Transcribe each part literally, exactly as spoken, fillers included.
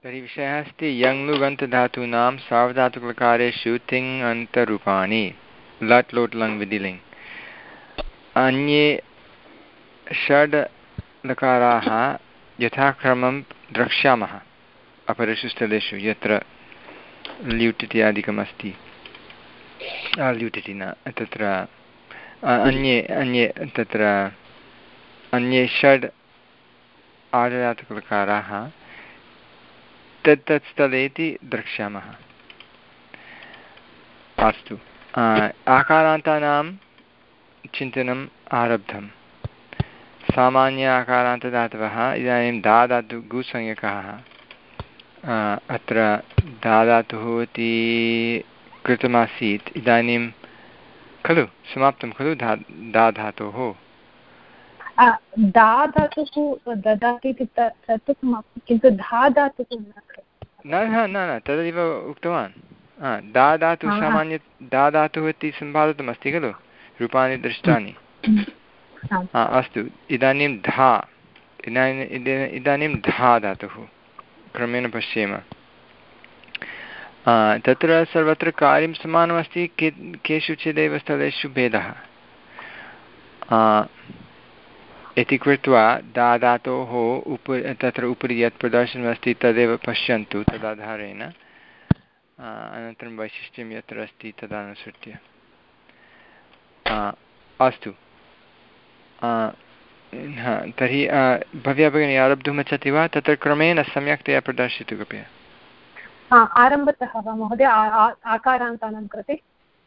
तर्हि विषयः अस्ति यङ्लुगन्तधातूनां सार्वधातुकलकारेषु तिङ् अन्तरूपाणि लट् लोट् लङ् विधिलिङ् अन्ये षड् लकाराः यथाक्रमं द्रक्ष्यामः अपरेषु स्थलेषु यत्र ल्युट् इत्यादिकम् अस्ति ल्युट् इति न तत्र अन्ये अन्ये तत्र अन्ये षड् आर्धधातुकलकाराः तत् तत् स्थले इति द्रक्ष्यामः। अस्तु, आकारान्तानां चिन्तनम् आरब्धं। सामान्य आकारान्तदातवः इदानीं दा धातु गुसंज्ञकः अत्र दा धातुः इति कृतमासीत्, इदानीं खलु समाप्तं खलु धा दा धातोः दा धातुः ददाति इति तत्तु समाप्तं, किन्तु धा धातुः न न न तदेव उक्तवान्। दा धातुः सामान्य दा धातुः इति सम्पादितमस्ति खलु, रूपाणि दृष्टानि। अस्तु, इदानीं धा इदानीं इदानीं धा धातुः क्रमेण पश्येम। तत्र सर्वत्र कार्यं समानमस्ति, के केषुचिदेव स्थलेषु भेदः इति कृत्वा दा धातोः उपरि तत्र उपरि यत् प्रदर्शनमस्ति तदेव पश्यन्तु तदाधारेण अनन्तरं वैशिष्ट्यं यत्र अस्ति तदनुसृत्य। अस्तु, तर्हि भव्या भगिनी आरब्धुमिच्छति वा? तत्र क्रमेण सम्यक्तया प्रदर्शयतु कृपया। आरम्भतः वा महोदय आकारान्तानां कृते?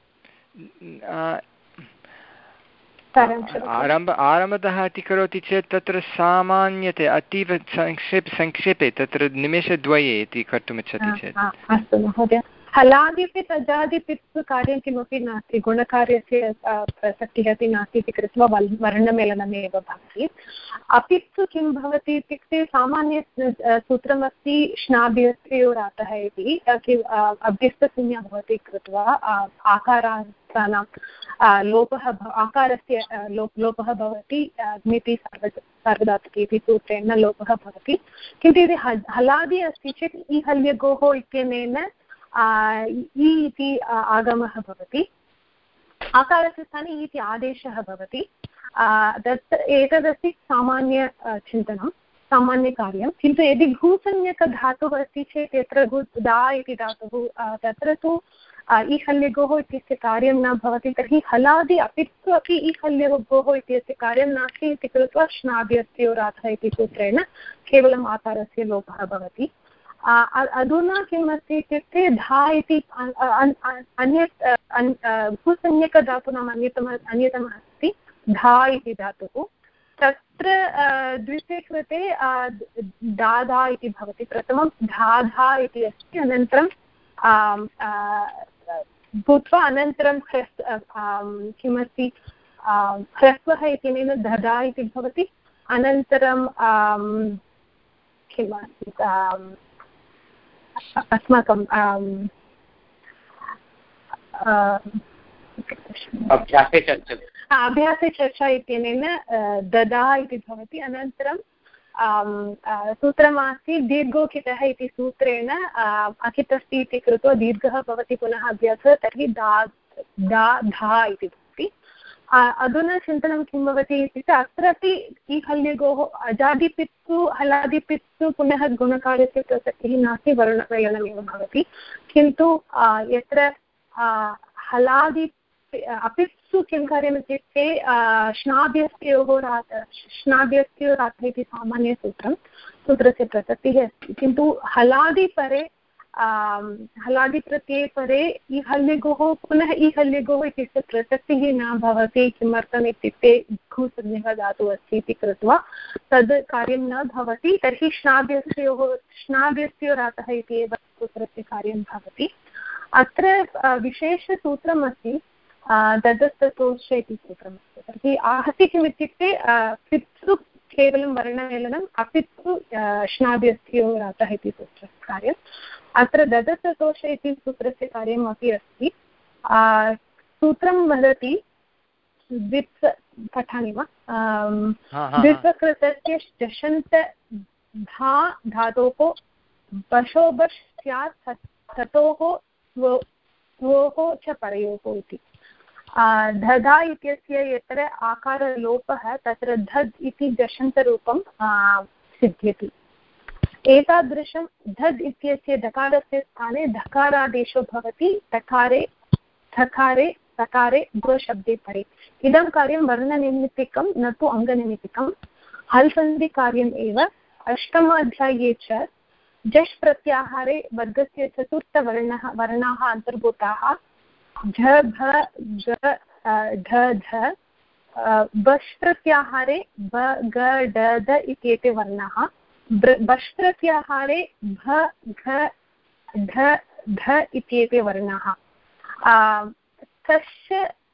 आरम्भ आरम्भतः इति करोति चेत् तत्र सामान्यतया अतीव संक्षेपे संक्षेपे तत्र निमेषद्वये इति कर्तुमिच्छति चेत्। अस्तु महोदय, हलादिपित् अजादिपित् कार्यं किमपि नास्ति, गुणकार्यस्य प्रसक्तिः अपि नास्ति इति कृत्वा वर्णमेलनमेव भवति। अपित्सु किं भवति इत्युक्ते सामान्य सूत्रमस्ति श्नाभ्यस्योरातः इति, अभ्यस्तसंज्ञा भवति कृत्वा आकारान्तानां लोपः आकारस्य लोपः भवति, ज्ञिति सार्वधातुके इति सूत्रेण लोपः भवति। किन्तु यदि हलादि अस्ति चेत् इ हल्यगोः इत्यनेन इ इति आगमः भवति, आकारस्य स्थाने इ इति आदेशः भवति। तत् एतदस्ति सामान्य चिन्तनं, सामान्यकार्यं। किन्तु यदि भूसंज्ञकधातुः अस्ति चेत् यत्र भू दा इति धातुः तत्र तु इ हल्यगोः इत्यस्य कार्यं न भवति, तर्हि हलादि अपित्सु अपि इ हल्यगोः इत्यस्य कार्यं नास्ति इति कृत्वा श्नाभ्यस्योरातः इति सूत्रेण केवलम् आकारस्य लोपः भवति। अधुना किम् अस्ति इत्युक्ते धा इति अन्यत् भूसंज्ञकधातूनाम् अन्यतमः अन्यतमः अस्ति धा इति धातुः। तत्र द्वितीये कृते दाधा इति भवति। प्रथमं धाधा इति अस्ति, अनन्तरं भूत्वा अनन्तरं ह्रस् किमस्ति ह्रस्वः इत्यनेन दधा इति भवति। अनन्तरं किम् अस्ति अस्माकं अभ्यासे चर्चा अभ्यासे चर्चा इत्यनेन ददा इति भवति। अनन्तरं सूत्रमास्ति दीर्घोकितः इति सूत्रेण अकितस्ति इति कृत्वा दीर्घः भवति पुनः अभ्यासः, तर्हि दा दा धा इति भवति। अधुना चिन्तनं किं भवति इत्युक्ते अत्रापि इ हल्यगोः अजादिपित्सु हलादिपित्सु पुनः गुणकार्यस्य प्रसक्तिः नास्ति, वर्णमेलनमेव भवति। किन्तु यत्र हलादि अपित्सु किं कार्यम् इत्युक्ते श्नाभ्यस्योः रात श्नाभ्यस्योरातः इति सामान्यसूत्रं, सूत्रस्य प्रसक्तिः अस्ति। किन्तु हलादिपरे हलादिप्रत्यये परे इ हल्यगोः पुनः इ हल्यगोः इत्यस्य प्रसक्तिः न भवति। किमर्थम् इत्युक्ते घुसंज्ञकः धातुः अस्ति इति कृत्वा तद् कार्यं न भवति। तर्हि श्नाभ्यस्योः श्नाभ्यस्योरातः इति एव सूत्रस्य कार्यं भवति। अत्र विशेषसूत्रम् अस्ति ददस्ततोष इति सूत्रमस्ति। तर्हि आहति किम् इत्युक्ते पित्सु केवलं वर्णमेलनम्, अपित्सु श्नाभ्यस्योरातः इति सूत्रस्य कार्यम्। अत्र ददस्ततोष इति सूत्रस्य कार्यम् अपि अस्ति। सूत्रं वदति द्वित्व पठामि वा? द्वित्वकृतस्य जषन्त धा धातोः बशो बश् स्यात् ततोः त्वोः च परयोः इति। धधा इत्यस्य यत्र आकारलोपः तत्र धद् इति जषन्तरूपं सिद्ध्यति। एतादृशं धद् इत्यस्य दकारस्य स्थाने धकारादेशो भवति तकारे थकारे तकारे द्वशब्दे परे। इदं कार्यं वर्णनिमित्तिकं न तु अङ्गनिमित्तिकं। हल् सन्धिकार्यम् एव। अष्टमाध्याये च जश् प्रत्याहारे वर्गस्य चतुर्थवर्णः वर्णाः अन्तर्भूताः झ भ ग ढ ध। बश् प्रत्याहारे ब ग ड द इत्येते वर्णाः। बश् प्रत्याहारे भ घ ढ ध इत्येते वर्णाः। तश्च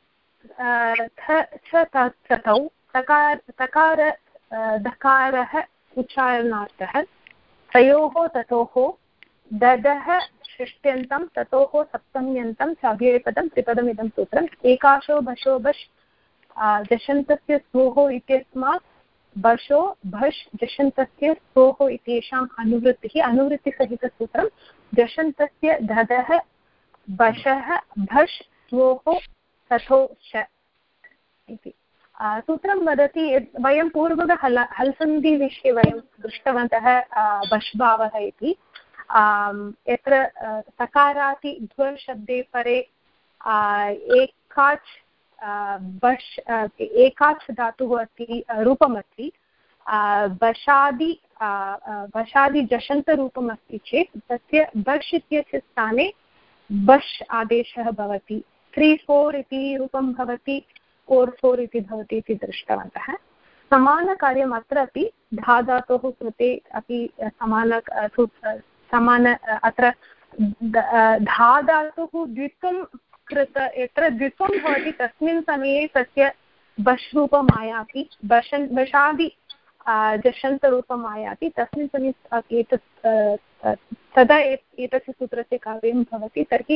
तौ तकार तकार धकारः उच्चारणार्थः। तयोः ततोः ददः षष्ट्यन्तं ततोः सप्तम्यन्तं च अव्ययपदं त्रिपदमिदं सूत्रम्। एकाशो बशो बश् जषन्तस्य स्तोः इत्यस्मात् बशो भश् जषन्तस्य स्तोः इत्येषाम् अनुवृत्तिः अनुवृत्तिसहितसूत्रं। जषन्तस्य ददः बशः भश् स्तोः तथोश्च इति सूत्रं वदति। वयं पूर्वद हल हल्सन्धिविषये वयं दृष्टवन्तः बश्भावः इति। यत्र सकाराति द्वशब्दे परे एकाच् बश् एकाच् धातुः अस्ति रूपमस्ति। बशादि बशादि जषन्तरूपम् अस्ति चेत् तस्य बश् इत्यस्य स्थाने बश् आदेशः भवति। त्री फोर् इति रूपं भवति, फोर् फोर् इति भवति इति दृष्टवन्तः। समानकार्यम् अत्र अपि धा धातोः कृते अपि समान समान अत्र धा धातुः द्वित्वं कृत यत्र द्वित्वं भवति तस्मिन् समये तस्य बश् रूपम् आयाति। बशन् बशादि जषन्तरूपम् आयाति तस्मिन् समये एतत् तदा एतस्य सूत्रस्य कार्यं भवति। तर्हि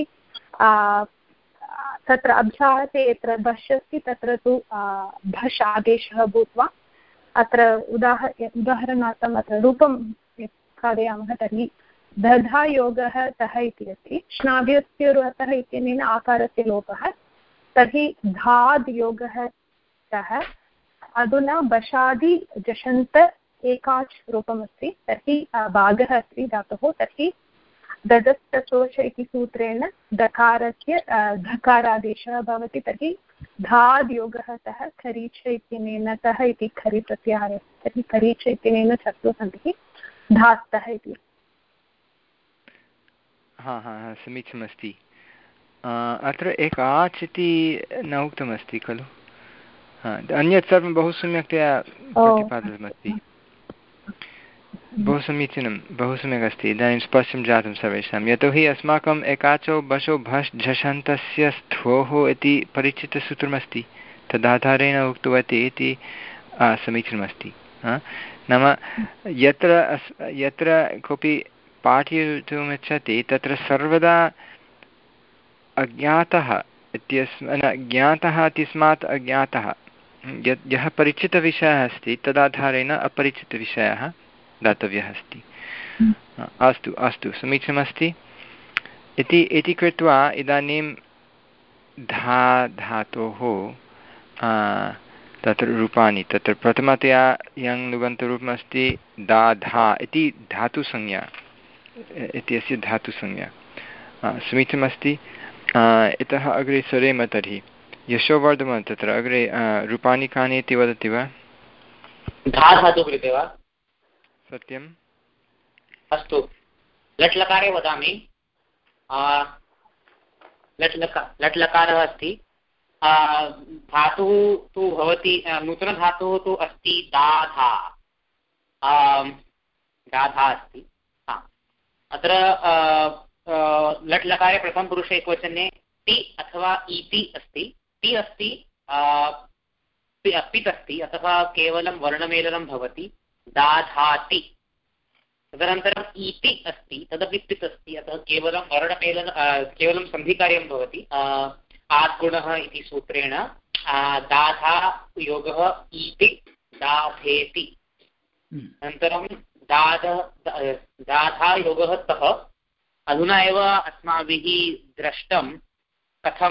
तत्र अभ्यासे यत्र बश् अस्ति तत्र तु भश् आदेशः भूत्वा अत्र उदाह उदाहरणार्थम् अत्र रूपं कारयामः तर्हि दधा योगः तः इति अस्ति। श्नाव्यस्योरतः इत्यनेन आकारस्य लोपः। तर्हि धाद् योगः तः। अधुना बशादि जषन्त एकाच् रूपमस्ति तर्हि भागः अस्ति धातुः। तर्हि ददस्तसोच इति सूत्रेण दकारस्य धकारादेशः भवति। तर्हि धाद् योगः तः खरीच इत्यनेन तः इति खरि प्रत्याहारः। तर्हि खरीच इत्यनेन चतुर्थसन्धिः धास्तः इति। हा हा हा समीचीनमस्ति। अत्र एकाच् इति न उक्तमस्ति खलु? अन्यत् सर्वं बहु सम्यक्तया प्रतिपादितमस्ति। बहु समीचीनं बहु सम्यक् अस्ति। इदानीं स्पष्टं जातं सर्वेषां। यतोहि अस्माकम् एकाचो बशो भश् झषन्तस्य स्थोः इति परिचितसूत्रमस्ति तदाधारेण उक्तवती इति समीचीनमस्ति। नाम यत्र यत्र कोऽपि पाठयितुमिच्छति तत्र सर्वदा अज्ञातः इत्यस्मात् ज्ञातः इत्यस्मात् अज्ञातः यत् यः परिचितविषयः अस्ति तदाधारेण अपरिचितविषयः दातव्यः अस्ति। अस्तु अस्तु समीचीनमस्ति इति इति कृत्वा इदानीं धा धातोः तत्र रूपाणि तत्र प्रथमतया यङ् लुगन्तरूपमस्ति दा धा इति धातुसंज्ञा इत्यस्य धातुसंज्ञा समीचीनमस्ति। इतः अग्रे सरेम तर्हि यशोवर्धमान तत्र अग्रे रूपाणि कानि इति वदति वा? धा धातु कृते वा? सत्यम्। अस्तु लट्लकारे वदामि। लट् लका लट् लकारः अस्ति। धातुः तु भवति नूतनधातुः तु अस्ति दाधा दाधा अस्ति। अत्र लट् लकारे प्रथमपुरुषे एकवचने टि अथवा इति अस्ति। टि अस्ति पित् अस्ति अथवा केवलं वर्णमेलनं भवति दाधाति। तदनन्तरम् इति अस्ति तदपि पित् अस्ति अतः केवलं वर्णमेलन केवलं सन्धिकार्यं भवति आद्गुणः इति सूत्रेण दाधा योगः इति दाधेति। अनन्तरं दाध दाधायोगः तः अधुना एव अस्माभिः दृष्टं कथं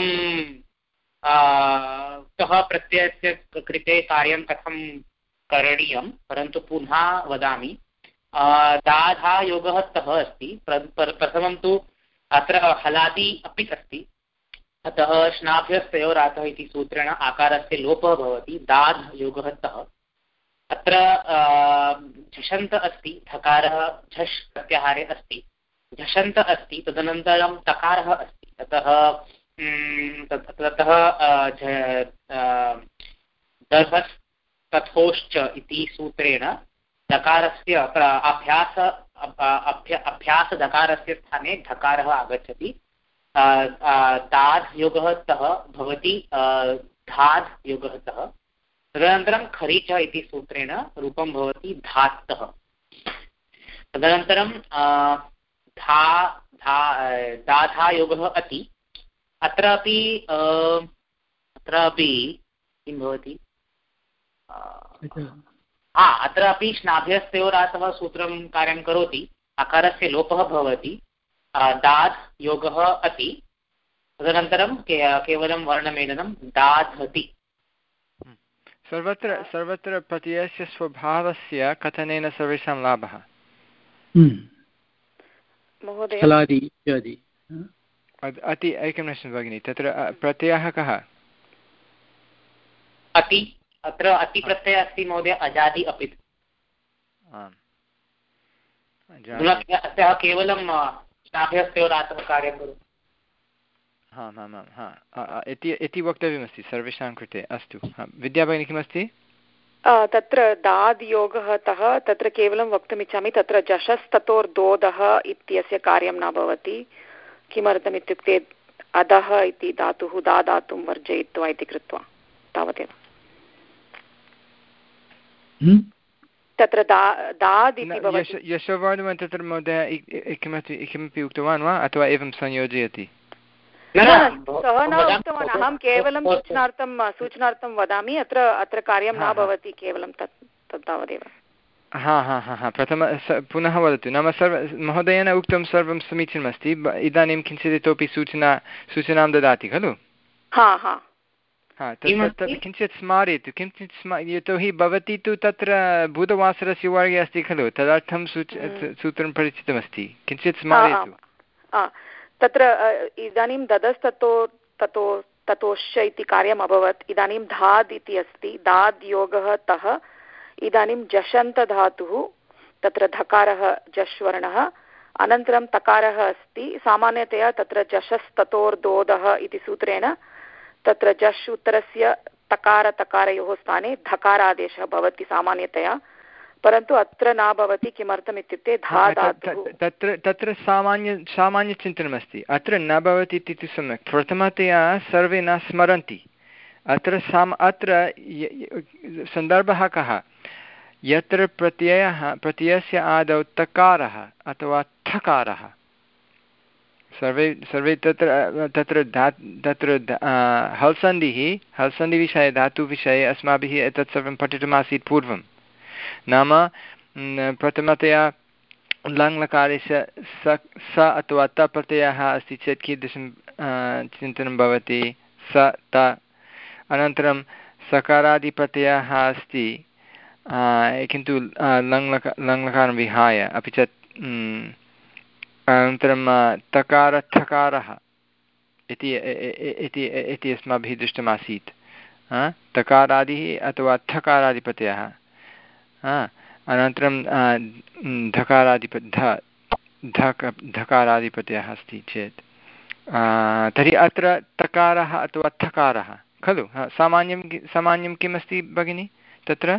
कः प्रत्ययस्य कृते कार्यं कथं करणीयं, परन्तु पुनः वदामि। दाधायोगः तः अस्ति। प्रथमं तु अत्र हलादि अपि अस्ति, अतः श्नाभ्यस्तयोरातः इति सूत्रेण आकारस्य लोपः भवति। दाध् योगः तः। अत्र झषन्त अस्ति, धकारः झष् प्रत्याहारे अस्ति, झषन्त अस्ति, तदनन्तरं तकारः अस्ति, अतः ततः दर्भस् तथोश्च इति सूत्रेण दकारस्य अभ्यास अभ्यासदकारस्य स्थाने धकारः आगच्छति। दाध् योगः तः भवति धाध् योगः तः। तदनन्तरं खरीच इति सूत्रेण रूपं भवति धात्तः। तदनन्तरं धा धा दाधायोगः अति। अत्रापि अत्रापि किं भवति, हा अत्रापि श्नाभ्यस्तयोरातः सूत्रं कार्यं करोति, अकारस्य लोपः भवति, दाध् योगः अति। तदनन्तरं के केवलं वर्णमेलनं दाधति। सर्वत्र सर्वत्र प्रत्ययस्य स्वभावस्य कथनेन सर्वेषां लाभः। अति एकं निमिषं भगिनि, तत्र प्रत्ययः कः? अति। अत्र अति प्रत्ययः अस्ति महोदय, अजादि अपि। केवलं श्नाभ्यस्तयोरातः कार्यं करोति। हा हा हा इति इति वक्तव्यमस्ति सर्वेषां कृते। अस्तु, विद्या भगिनी किमस्ति? तत्र दाद् योगः तः तत्र केवलं वक्तुमिच्छामि, तत्र जशस्ततोर्दोदः इत्यस्य कार्यं न भवति। किमर्थम् इत्युक्ते अधः इति धातुः दा दातुं वर्जयित्वा इति कृत्वा तावदेव। तत्र दाद् इति भवति। यशोवर्धन तत्र महोदय किमपि किमपि उक्तवान् वा अथवा एवं संयोजयति? सः न उक्तवान्, अहं केवलं सूचनार्थं सूचनार्थं वदामि। अत्र अत्र कार्यं न भवति, केवलं तत् तत् तावदेव। हा हा हा हा प्रथम पुनः वदतु। नाम सर्व महोदयेन उक्तं सर्वं समीचीनमस्ति। इदानीं किञ्चित् इतोपि सूचना सूचनां ददाति खलु? हा हा हा तत् तत् किञ्चित् स्मारयतु, किञ्चित् स्म यतोहि भवती तु तत्र बुधवासरस्य वर्गे अस्ति खलु, तदर्थं सूच सूत्रं परिचितमस्ति। किञ्चित् स्मारयतु। तत्र इदानीं ददस्ततो ततो ततोश्च इति कार्यम् अभवत्। इदानीं धाद् इति अस्ति, दाद् योगः तः। इदानीं जषन्तधातुः, तत्र धकारः जश्वर्णः, अनन्तरं तकारः अस्ति। सामान्यतया तत्र जशस्ततोर्दोदः इति सूत्रेण तत्र जश् उत्तरस्य तकारतकारयोः स्थाने धकारादेशः भवति सामान्यतया, परन्तु अत्र न भवति। किमर्थम् इत्युक्ते धा धातुः तत्र तत्र सामान्य सामान्यचिन्तनमस्ति। अत्र न भवति इति तु सम्यक्। प्रथमतया सर्वे न स्मरन्ति। अत्र साम अत्र सन्दर्भः कः? यत्र प्रत्ययः प्रत्ययस्य आदौ तकारः अथवा ठकारः, सर्वे सर्वे तत्र तत्र धा तत्र हल्सन्धिः हल्सन्धिविषये धातुविषये अस्माभिः एतत् सर्वं पठितमासीत् पूर्वं। नाम प्रथमतया लङ्लकारस्य स स अथवा त प्रत्ययः अस्ति चेत् कीदृशं चिन्तनं भवति? स त। अनन्तरं सकारादिप्रत्ययः अस्ति किन्तु लङ्लक लङ्लकारं विहाय, अपि च अनन्तरं तकारठकारः इति इति अस्माभिः दृष्टमासीत्। तकारादिः अथवा ठकारादिप्रत्ययः। अनन्तरं धकारादिप ध धक धकारादिप्रत्ययः अस्ति चेत् तर्हि अत्र तकारः अथवा ठकारः खलु? सामान्यं सामान्यं किम् अस्ति भगिनि तत्र?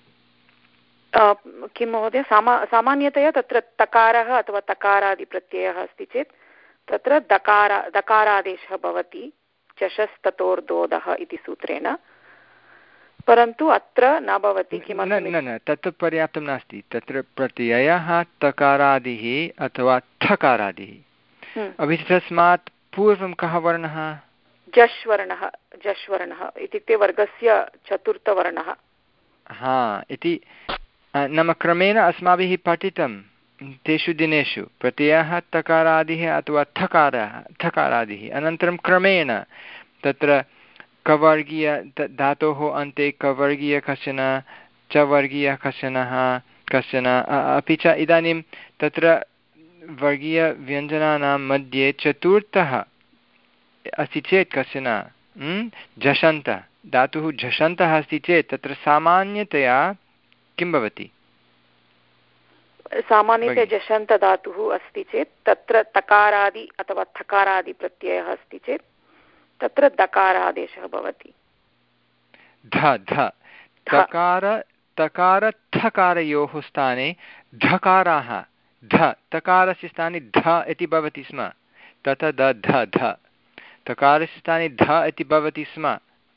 किं महोदय? सामा सामान्यतया तत्र तकारः अथवा तकारादिप्रत्ययः अस्ति चेत् तत्र दकार दकारादेशः भवति चषस्ततोर्दोदः इति सूत्रेण, परन्तु अत्र न भवति। किमर्थं? न न तत् पर्याप्तं नास्ति। तत्र प्रत्ययः तकारादिः अथवा ठकारादिः, अपि च तस्मात् पूर्वं कः वर्णः? जश्वर्णः। जश्वर्णः इत्युक्ते वर्गस्य चतुर्थवर्णः। हा इति नाम क्रमेण अस्माभिः पठितं तेषु दिनेषु प्रत्ययः तकारादिः अथवा थकारः थकारादिः अनन्तरं क्रमेण तत्र कवर्गीय धातोः अन्ते कवर्गीय कश्चन चवर्गीयः कश्चनः कश्चन अपि च इदानीं तत्र वर्गीयव्यञ्जनानां मध्ये चतुर्थः अस्ति चेत् कश्चन झषन्तः धातुः झषन्तः अस्ति चेत् तत्र सामान्यतया किं भवति? सामान्यतया झषन्तधातुः अस्ति चेत् तत्र तकारादि अथवा थकारादि प्रत्ययः अस्ति चेत् तत्र दकारादेशः भवति। ध ध तकार तकार थकारयोः स्थाने धकाराः ध तकारस्य स्थाने ध इति भवति स्म तत द ध ध तकारस्य स्थाने ध इति भवति स्म।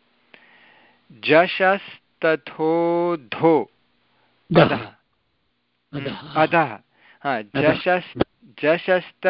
जशस्तथो धो अधः अधः जशस् जशस्त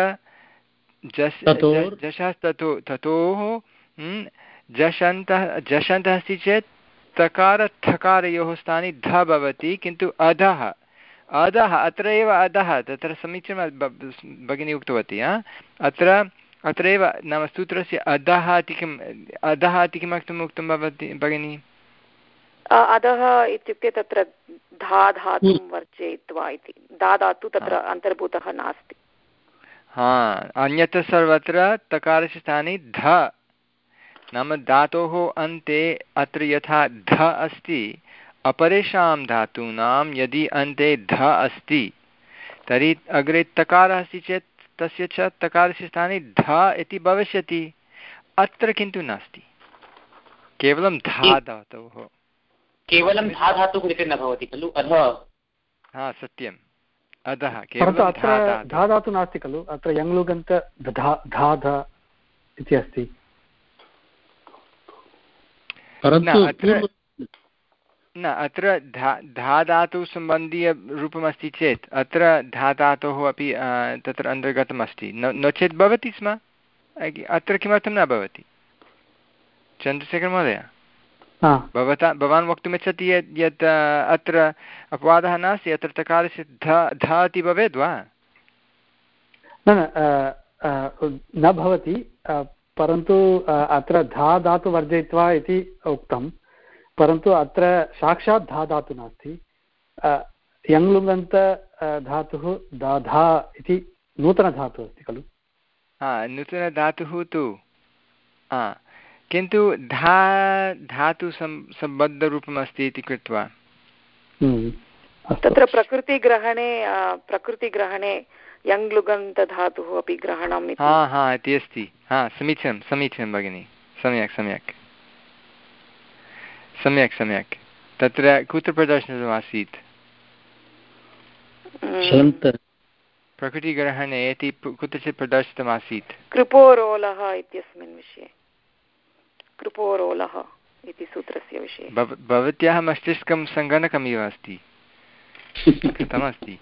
जशस्ततो ततोः जषन्तः जषन्तः अस्ति चेत् तकार थकारयोः स्थाने ध भवति किन्तु अधः अधः अत्र एव अधः तत्र समीचीनं भगिनी उक्तवती अत्र अत्रैव नाम सूत्रस्य अधः इति किम् अधः इति किमर्थम् उक्तं भवति भगिनी? अधः इत्युक्ते तत्र धा धातुं वर्जयित्वा इति धा धातु तत्र अन्तर्भूतः नास्ति। हा अन्यत्र सर्वत्र तकारस्य स्थाने ध नाम धातोः अन्ते अत्र यथा ध अस्ति अपरेषां धातूनां यदि अन्ते ध अस्ति तर्हि अग्रे तकारः अस्ति चेत् तस्य च तकारस्य स्थाने ध इति भविष्यति। अत्र किन्तु नास्ति केवलं धा धातोः केवलं धा धातुः इति न भवति खलु अधः। हा सत्यम् अधः परन्तु अत्र धा धातु नास्ति खलु अत्र यङ्लुगन्त धा धा धा इति अस्ति। न अत्र धा धा धातुः सम्बन्धीयरूपमस्ति चेत् अत्र धा धातोः अपि तत्र अन्तर्गतमस्ति नो चेत् भवति स्म। अत्र किमर्थं न भवति चन्द्रशेखर महोदय? भवता भवान् वक्तुमिच्छति यत् यत् अत्र अपवादः नास्ति अत्र तकारस्य ध ध इति भवेद् वा? न न भवति परन्तु अत्र धा धातु वर्जयित्वा इति उक्तं परन्तु अत्र साक्षात् धा धातु नास्ति। यङ्लुङन्त धातुः दाधा इति नूतनधातुः अस्ति खलु? हा नूतनधातुः तु हा किन्तु धा धातु सम्बद्धरूपम् अस्ति इति कृत्वा तत्र प्रकृतिग्रहणे प्रकृतिग्रहणे यङ्लुगन्तधातुः अपि ग्रहणम् इति हा हा इति अस्ति। हा समीचीनं समीचीनं भगिनि सम्यक् सम्यक् सम्यक् सम्यक् तत्र कुत्र प्रदर्शितमासीत्? प्रकृतिग्रहणे इति कुत्रचित् प्रदर्शितमासीत्। कृपोरोलः इत्यस्मिन् विषये कृपोरोलः इति सूत्रस्य विषये। भवत्याः मस्तिष्कं सङ्गणकमिव अस्ति कथमस्ति?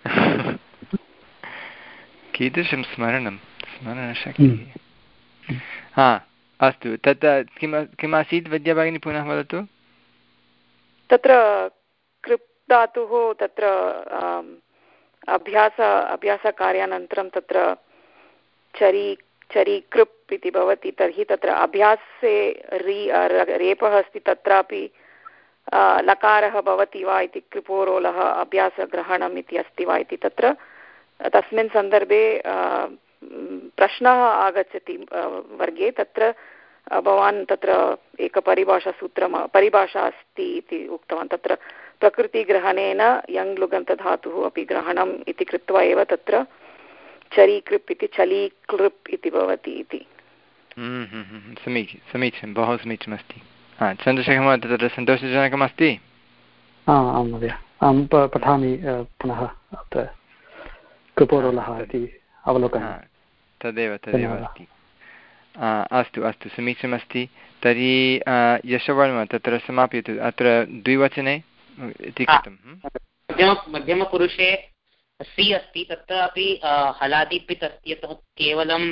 कीदृशं स्मरणं स्मरणशक्तिः। हा अस्तु तत् किम् किम् आसीत् विद्याभगिनी पुनः वदतु। तत्र कृप् धातुः तत्र अभ्यास अभ्यासकार्यानन्तरं तत्र चरी चरी कृप् इति भवति तर्हि तत्र अभ्यासे री रेपः अस्ति तत्रापि लकारः भवति वा इति कृपोरोलः अभ्यासग्रहणम् इति अस्ति वा इति तत्र तस्मिन् सन्दर्भे प्रश्नः आगच्छति वर्गे तत्र भवान् तत्र एकपरिभाषासूत्रं परिभाषा अस्ति इति उक्तवान् तत्र प्रकृतिग्रहणेन यङ्लुगन्तधातुः अपि ग्रहणम् इति कृत्वा एव तत्र चरीकृप् इति चलीकृप् इति भवति इति। समीचीनं समीचीनं बहु समीचीनमस्ति। हा चन्द्रशेखर महोदय तत्र सन्तोषजनकमस्ति? आं महोदय अहं पठामि पुनः अत्र कृपोरोलः इति अवलोकनं। तदेव तदेव अस्ति। अस्तु अस्तु समीचीनमस्ति। तर्हि यशवर्म तत्र समापयतु अत्र द्विवचने इति कृतं। मध्यम मध्यमपुरुषे सि अस्ति तत्रापि हलादिपित् अस्ति यतः केवलं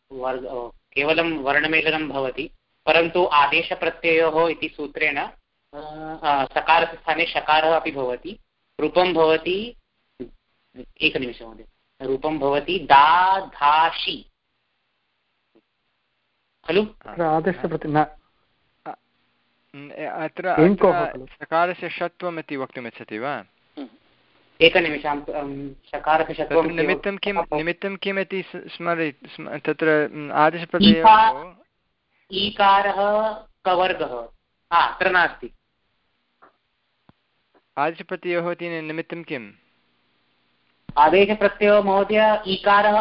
केवलं वर्णमेलनं भवति परन्तु आदेशप्रत्ययोः इति सूत्रेण सकारस्य स्थाने शकारः अपि भवति, रूपं भवति, एकनिमिषं महोदय, रूपं भवति दाधाषि खलु? अत्र सकारस्य षत्वम् इति वक्तुमिच्छति वा? एकनिमिषं, सकारस्य षत्वं निमित्तं किं निमित्तं किम् इति स्मर तत्र आदेशप्रत्ययोः ईकारः कवर्गः अत्र नास्ति। आदेशप्रत्ययोः इति निमित्तं किम्? आदेशप्रत्ययो महोदय ईकारः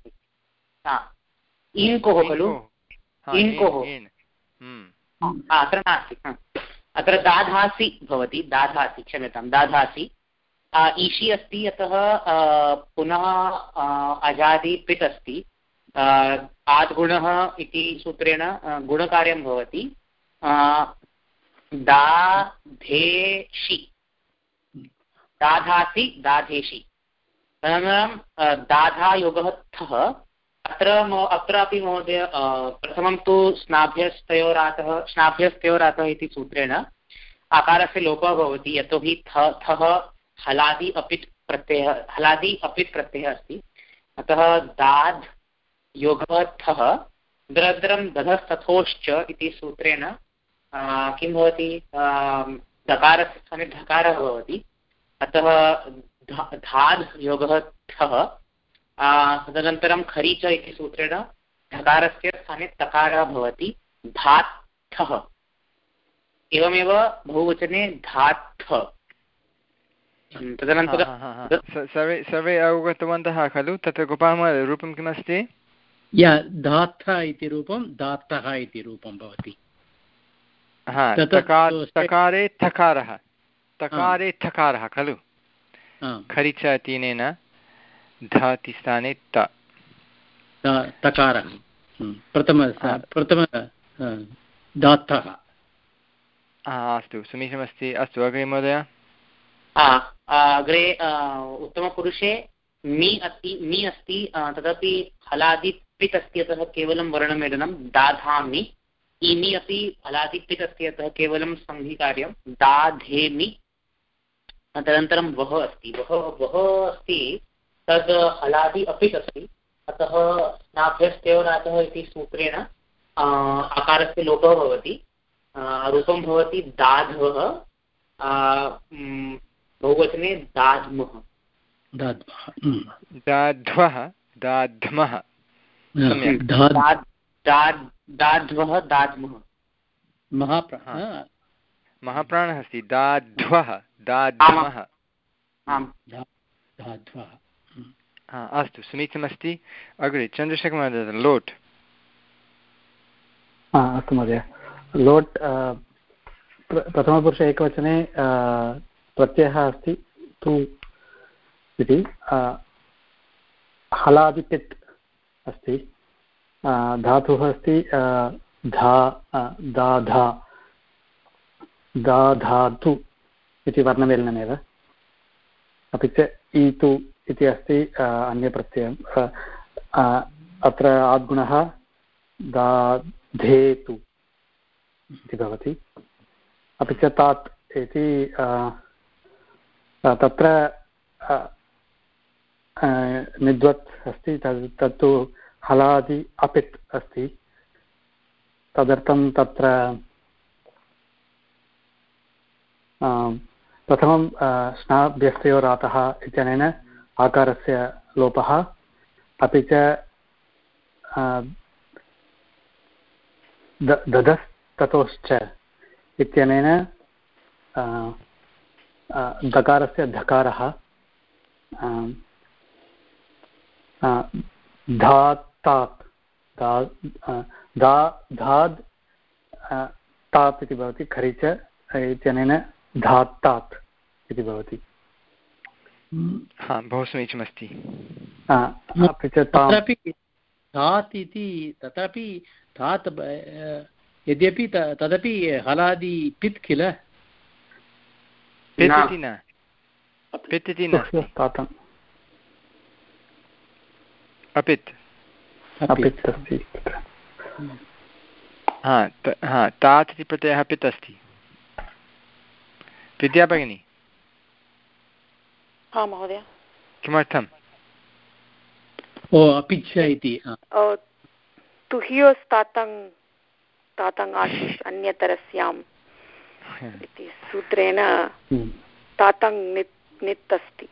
इङ्कोः खलु? इङ्कोः अत्र नास्ति। अत्र दाधासि भवति, दाधासि क्षम्यतां, दाधासि ईशि अस्ति, अतः पुनः अजादि पित् अस्ति, आद्गुणः इति सूत्रेण गुणकार्यं भवति, दाधेषि दाधासि दाधेषि, अनन्तरं दाधायोगः थः। अत्र अत्रापि महोदय प्रथमं तु स्नाभ्यस्तयोरातः स्नाभ्यस्तयोरातः इति सूत्रेण आकारस्य लोपः भवति, यतोहि थ थः हलादि अपित् प्रत्ययः हलादि अपित् प्रत्ययः अस्ति, अतः दाध् योगः थः। दरदरं दधस्तथोश्च इति सूत्रेण किं भवति, दकारस्य स्थाने धकारः भवति, अतः धाद् योगः थः। तदनन्तरं खरीच इति सूत्रेण धकारस्य स्थाने तकारः भवति, धात्थः। एवमेव बहुवचने धात्थ। तदनन्तरं सर्वे सर्वे अवगतवन्तः खलु? तत्र गोपालमहोदय रूपं किमस्ति? धात्थ इति रूपं धात्तः इति रूपं भवति। तकारे थकारः, तकारे थकारः खलु? खरीच इत्यनेन धाति स्थाने त तकारः प्रथम प्रथम धात्तः। अस्तु, समीचीनमस्ति। अस्तु, अग्रे महोदय। अग्रे उत्तमपुरुषे मि अस्ति मि अस्ति तदपि हलादि पित् अस्ति, अतः केवलं वर्णमेलनं दाधामि। इमि अपि हलादि पित् अस्ति, अतः केवलं सन्धिकार्यं दाधेमि। तदनन्तरं वः अस्ति, वः वः अस्ति तद् हलादि अपित् अस्ति, अतः स्नाभ्यस्तयोरातः इति सूत्रेण आकारस्य लोपः भवति, रूपं भवति दाध्वः, बहुवचने दाध्मः। दाध्वः दाध्मः, दाध्वः दाध्मः, महाप्राणः अस्ति। दाध्वः दाध्मः। अस्तु, समीचीनमस्ति। अग्रे चन्द्रशेखर महोदय, लोट्। अस्तु महोदय, लोट् प्रथमपुरुषे एकवचने प्रत्ययः अस्ति तु इति, हलादिपित् अस्ति, धातुः अस्ति धा दाधा दाधातु इति वर्णमेलनमेव, अपि च ईतु इति अस्ति अन्यप्रत्ययम्। अत्र आद्गुणः दाधेतु इति भवति, अपि च तात् इति तत्र निद्वत् अस्ति, तद् तत्तु हलादि अपित् अस्ति, तदर्थं तत्र प्रथमं स्नाभ्यस्तयोरातः इत्यनेन आकारस्य लोपः, अपि च दधस्ततोश्च इत्यनेन दकारस्य धकारः, धात्तात् धा धाद् तात् इति भवति, खरीच इत्यनेन धात्तात् इति भवति। हा, बहु समीचीनमस्ति। अपि च तत्रापि धात् इति तत्रापि धात् यद्यपि तदपि हलादि पित् किल? पित् इति न, पित् इति न, अपित् अपित् अस्ति। हा, तात् इति प्रत्ययः पित् अस्ति। विद्या भगिनी हा महोदय किमर्थम् ओ अपि च इति तुह्योस् तातङ् तातङ् आशिष् अन्यतरस्याम् इति सूत्रेण तातङ् नित् नित् अस्ति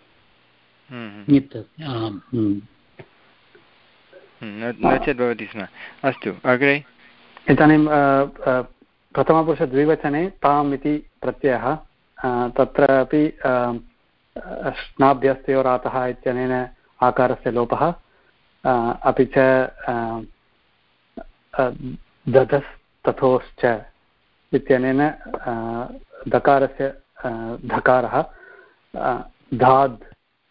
न चेत् भवति स्म अस्तु अग्रे इदानीं प्रथमपुरुषद्विवचने ताम् इति प्रत्ययः तत्रापि स्नाभ्यस्तयोरातः इत्यनेन आकारस्य लोपः अपि च दधस् तथोश्च इत्यनेन दकारस्य धकारः धाद्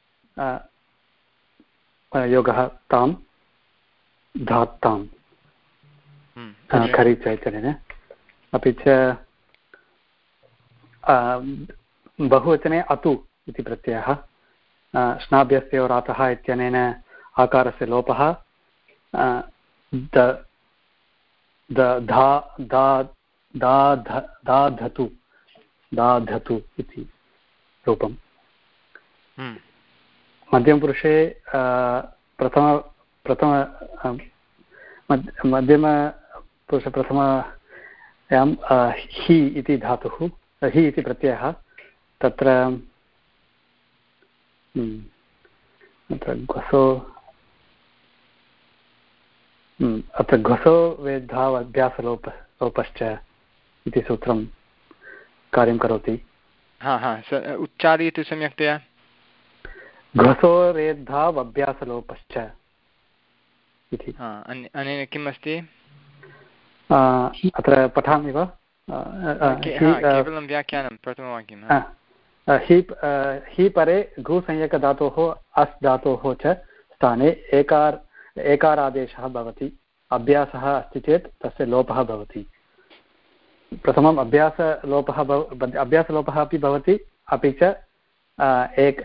योगः ताम् धात्ताम् खरि च इत्यनेन अपि च बहुवचने अतु इति प्रत्ययः स्नाभ्यस्तयोरातः इत्यनेन आकारस्य लोपः द धा दाधतु दाधतु इति रूपम् मध्यमपुरुषे प्रथम प्रथम मध्यमपुरुषप्रथमायां हि इति धातुः हि इति प्रत्ययः तत्र अत्र घसो अत्र घसो वेद्धावभ्यासलोप लोपश्च इति सूत्रं कार्यं करोति हा हा उच्चारयतु सम्यक्तया घसोरेद्धावभ्यासलोपश्च इति अनेन किम् अस्ति अत्र पठामि वा केवलं व्याख्यानं प्रथमवाक्यं हि हि परे घुसंज्ञकधातोः अस् धातोः च स्थाने एकार एकारादेशः भवति अभ्यासः अस्ति चेत् तस्य लोपः भवति प्रथमम् अभ्यासलोपः अभ्यासलोपः अपि भवति अपि च एक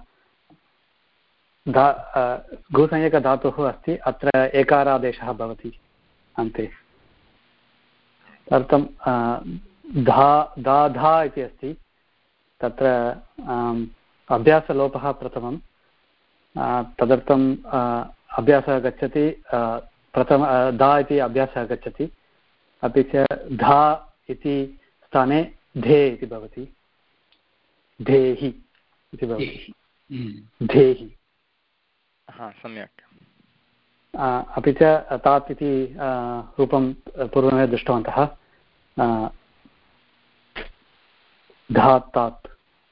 धा घुसंज्ञकधातुः अस्ति अत्र एकारादेशः भवति अन्ते तदर्थं धा दाधा इति अस्ति तत्र अभ्यासलोपः प्रथमं तदर्थं अभ्यासः गच्छति प्रथम धा इति अभ्यासः गच्छति अपि च धा इति स्थाने धे इति भवति धेहि इति भवति धेहि सम्यक् अपि च तात् इति रूपं पूर्वमेव दृष्टवन्तः धात्तात्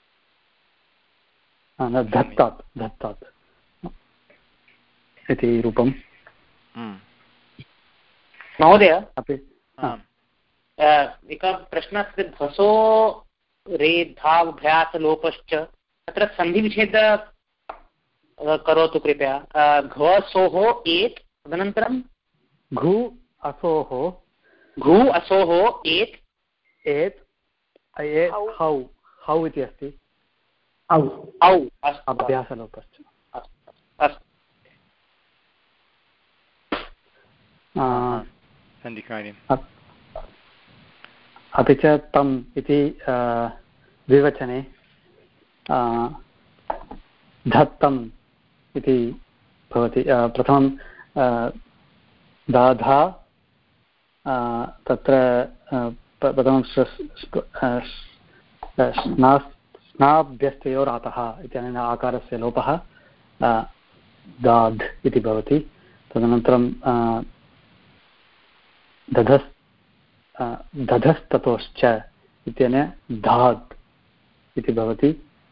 धत्तात् धत्तात् इति रूपं महोदय अपि एकः प्रश्नः अस्ति घसो रेधाभ्यासलोपश्च तत्र सन्धिविच्छेद करोतु कृपया घसोः एत् तदनन्तरं घु असोः घु असोः एत् एत् हौ हौ इति अस्ति औ औ अभ्यासलोपश्च अस्तु सन्धिकार्यम् अपि च तम् इति द्विवचने धत्तम् इति भवति प्रथमं दाधा तत्र प्रथमं स्नाभ्यस्तयोरातः इत्यनेन आकारस्य लोपः दाध् इति भवति तदनन्तरं दधस् दधस्ततोश्च इत्यनेन धात् इति भवति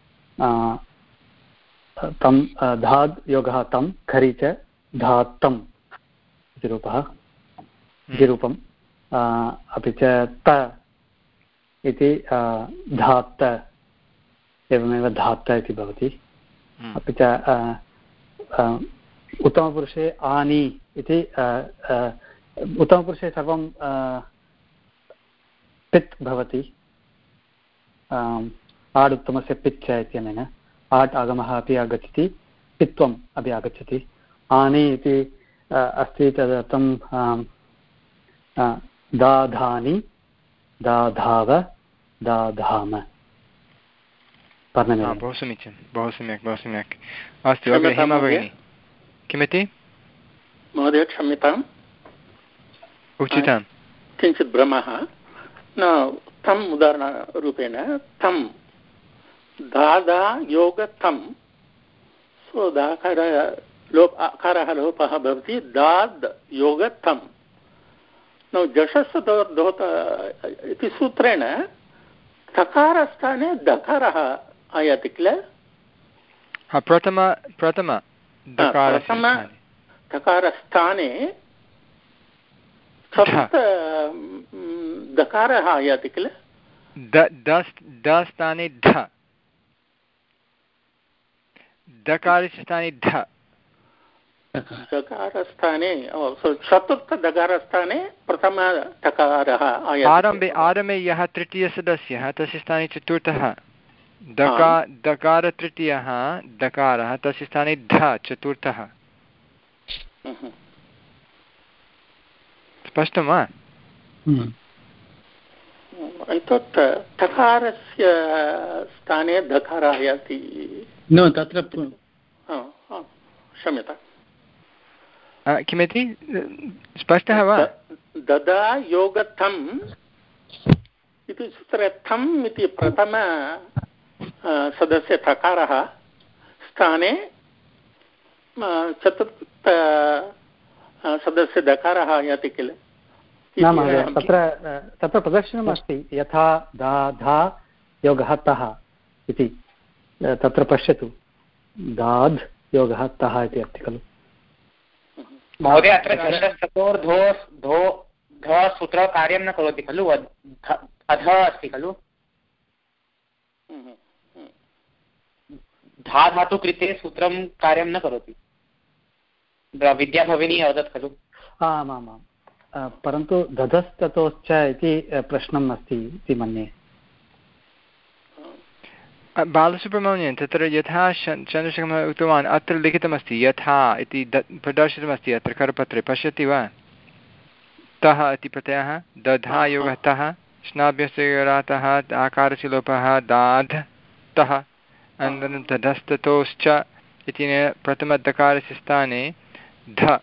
तं धाद् योगः तं खरि च धात्तम् इति रूपः इति रूपम् अपि च त इति धात्त एवमेव धात्त इति भवति अपि च उत्तमपुरुषे आनि इति उत्तमपुरुषे सर्वं पित् भवति आड् उत्तमस्य पित् च इत्यनेन आट् आगमः अपि आगच्छति पित्वम् अपि आगच्छति आनि इति अस्ति तदर्थं दाधानि दाधाव दाधाम बहु समीचीनं बहु सम्यक् बहु सम्यक् अस्तु अग्रे हेमा भगिनी किमिति महोदय क्षम्यताम् उचितं किञ्चित् भ्रमः न तम् उदाहरणरूपेण तं दादा योग तं सो दाकार लोप आकारः लोपः भवति दाद् योग तं न जषस् दोत इति सूत्रेण तकारस्थाने दकारः आयाति किल प्रथम प्रथम प्रथम तकारस्थाने चतुर्थ दकारः आयाति किल दस्थाने ध दकारस्य स्थाने ध दकारस्थाने चतुर्थ दकारस्थाने प्रथम तकारः आरम्भे आरम्भे यः तृतीयसदस्यः तस्य स्थाने चतुर्थः दका दकार तृतीयः दकारः तस्य स्थाने ध चतुर्थः स्पष्टं वा एतत् तकारस्य स्थाने दकारः आयाति न तत्र क्षम्यताम् किमिति स्पष्टः वा ददा योगथम् इति सूत्रे थम् इति प्रथम सदस्य तकारः स्थाने चतुर्थ सदस्य दकारः आयाति किल न महोदय तत्र तत्र प्रदर्शनमस्ति यथा धा धा योगः तः इति तत्र पश्यतु दाद् योगः तः इति अस्ति खलु महोदय अत्र चतुर्धो धो ध सूत्र कार्यं न करोति खलु अध अस्ति खलु धा धातु कृते सूत्रं कार्यं न करोति विद्या भगिनी अवदत् खलु आमामां परन्तु दधस्ततोश्च इति प्रश्नम् अस्ति इति मन्ये बालसुब्रह्मण्यन् तत्र यथा चन्द्रशेखरः उक्तवान् अत्र लिखितमस्ति यथा इति प्रदर्शितमस्ति अत्र करपत्रे पश्यति वा तः इति प्रत्ययः दधा योगः तः स्नाभ्यस्य रातः आकारस्य लोपः दाध तः अनन्तरं दधस्ततोश्च इति प्रथमदकारस्य स्थाने ध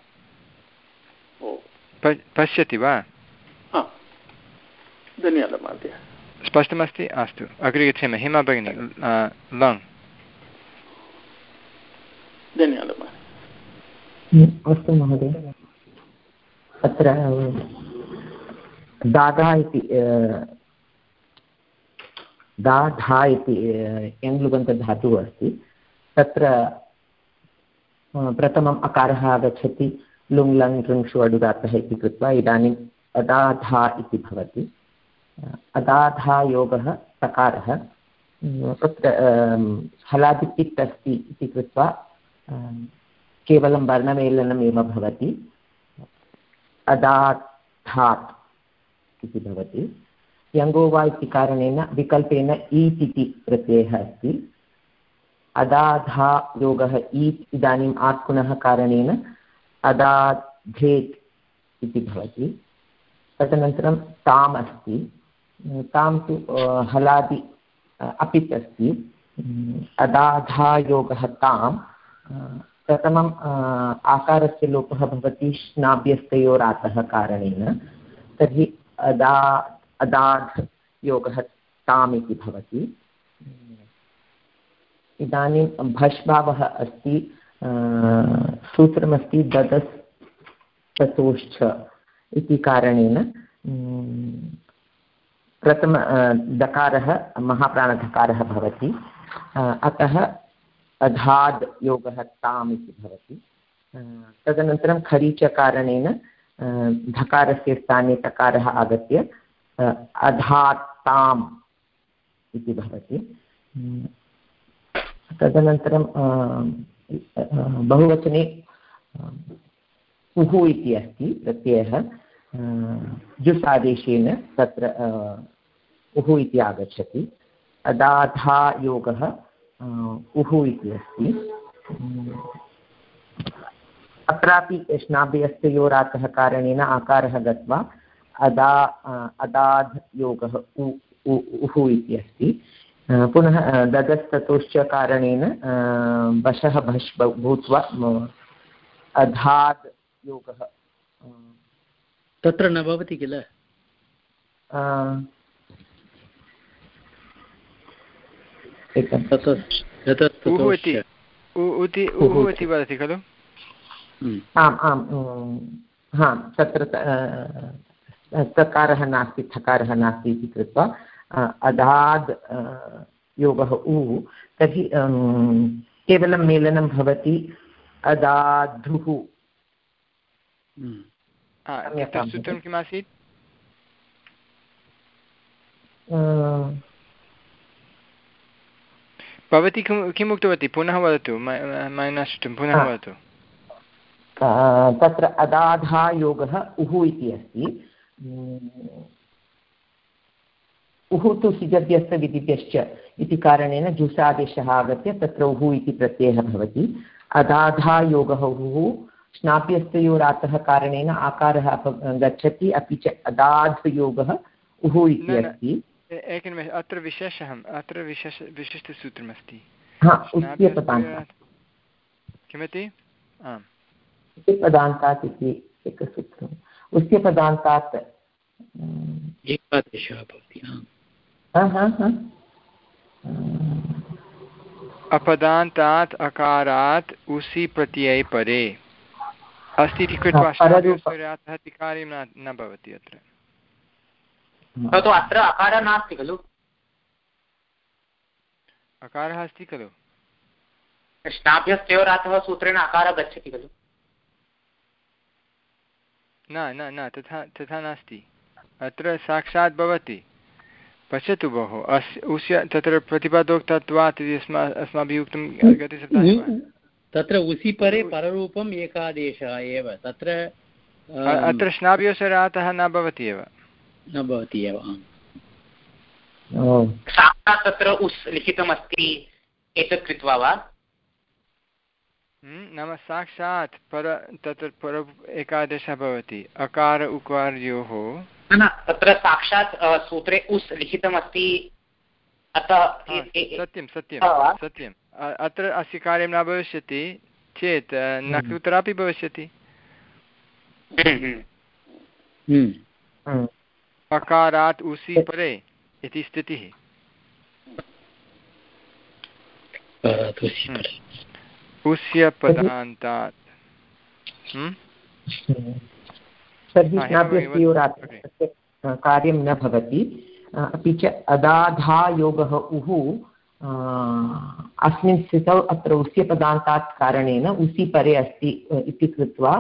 पश्यति वा धन्यवादः महोदय स्पष्टमस्ति अस्तु अग्रे गच्छामः हेमा भगिनी लङ् धन्यवादः अस्तु महोदय अत्र दादा इति दाधा इति यङ्लुगन्तधातुः अस्ति तत्र प्रथमम् अकारः आगच्छति लुङ् लङ् लृङ्षु अडुदात्तः इति कृत्वा इदानीम् अदाधा इति भवति अदाधा योगः तकारः तत्र हलादिपित् अस्ति इति कृत्वा केवलं वर्णमेलनमेव भवति अदाधात् इति भवति यङ्गोवा इति कारणेन विकल्पेन ईत् इति प्रत्ययः अस्ति अदाधा योगः ईत् इदानीम् आत्पुनः कारणेन अदाधेत् इति भवति तदनन्तरं ताम् अस्ति तां तु हलादि अपित् अस्ति अदाधा योगः तां प्रथमम् आकारस्य लोपः भवति श्नाभ्यस्तयोरातः कारणेन तर्हि अदा अदाध् योगः ताम् इति भवति इदानीं भष्भावः अस्ति सूत्रमस्ति ददस् ततोश्च इति कारणेन प्रथम दकारः महाप्राणधकारः भवति अतः अधाद् योगः ताम् इति भवति तदनन्तरं खरीचकारणेन धकारस्य स्थाने तकारः आगत्य अधात्ताम् इति भवति तदनन्तरं बहुवचने उः इति अस्ति प्रत्ययः जुस् आदेशेन तत्र उः इति आगच्छति अदाधा योगः उः इति अस्ति अत्रापि श्नाभ्यस्तयोरातः कारणेन आकारः गत्वा अदा अदाध् योगः उः इति अस्ति पुनः ददस्ततोश्च कारणेन बशः भष् भूत्वा अधाद् योगः तत्र न भवति किल उहुति वदति खलु आम् आम् हा तत्र तकारः नास्ति थकारः नास्ति इति कृत्वा अधाद् योगः उ तर्हि केवलं मेलनं भवति अदाधुः सूत्रं किमासीत् भवती किम् उक्तवती पुनः वदतु मया न श्रुतं पुनः वदतु तत्र अदाधा योगः उः इति अस्ति उः तु सिजभ्यस्तविधिभ्यश्च इति कारणेन जुसादेशः आगत्य तत्र उः इति प्रत्ययः भवति अदाधा योगः उः श्नाप्यस्तयोरातः कारणेन आकारः गच्छति अपि च अदाध् योगः उः इति अस्ति एकनिमेषम् अत्र विशेषः अत्र विशेष विशिष्टसूत्रमस्ति किमिति आम् उस्यपदान्तात् इति एकसूत्रम् उस्यपदान्तात् एकादशः भवति अपदान्तात् अकारात् उसि प्रत्यये परे अस्ति इति कृत्वा श्नाप्यस्तयोरातः तिकार्यं न भवति अत्र तु अत्र अकारः नास्ति खलु अकारः अस्ति खलु श्नाप्यस्तयोरातः सूत्रेण अकारः गच्छति खलु न न न तथा तथा नास्ति अत्र साक्षात् भवति पश्यतु भोः अस्य उस्य तत्र प्रतिपादोक्तत्वात् इति अस्माभिः उक्तं गते सप्ताहे तत्र उसि परे पररूपम् एकादेशः एव तत्र अत्र श्नाप्योसरातः न भवति एव न भवति एव साक्षात् तत्र उस् लिखितमस्ति एतत् कृत्वा वा नाम साक्षात् पर तत्र पर एकादशः भवति अकार उकारयोः न तत्र साक्षात् सूत्रे उस् लिखितमस्ति अतः सत्यं सत्यं सत्यम् अत्र अस्य कार्यं न भविष्यति चेत् न कुत्रापि भविष्यति अकारात् उसि परे इति स्थितिः उस्य पदान्तात् तर्हि श्नाप्यस्तयोरातः कार्यं न भवति अपि च अदाधा योगः उः अस्मिन् स्थितौ अत्र उस्यपदान्तात् कारणेन उसि परे अस्ति इति कृत्वा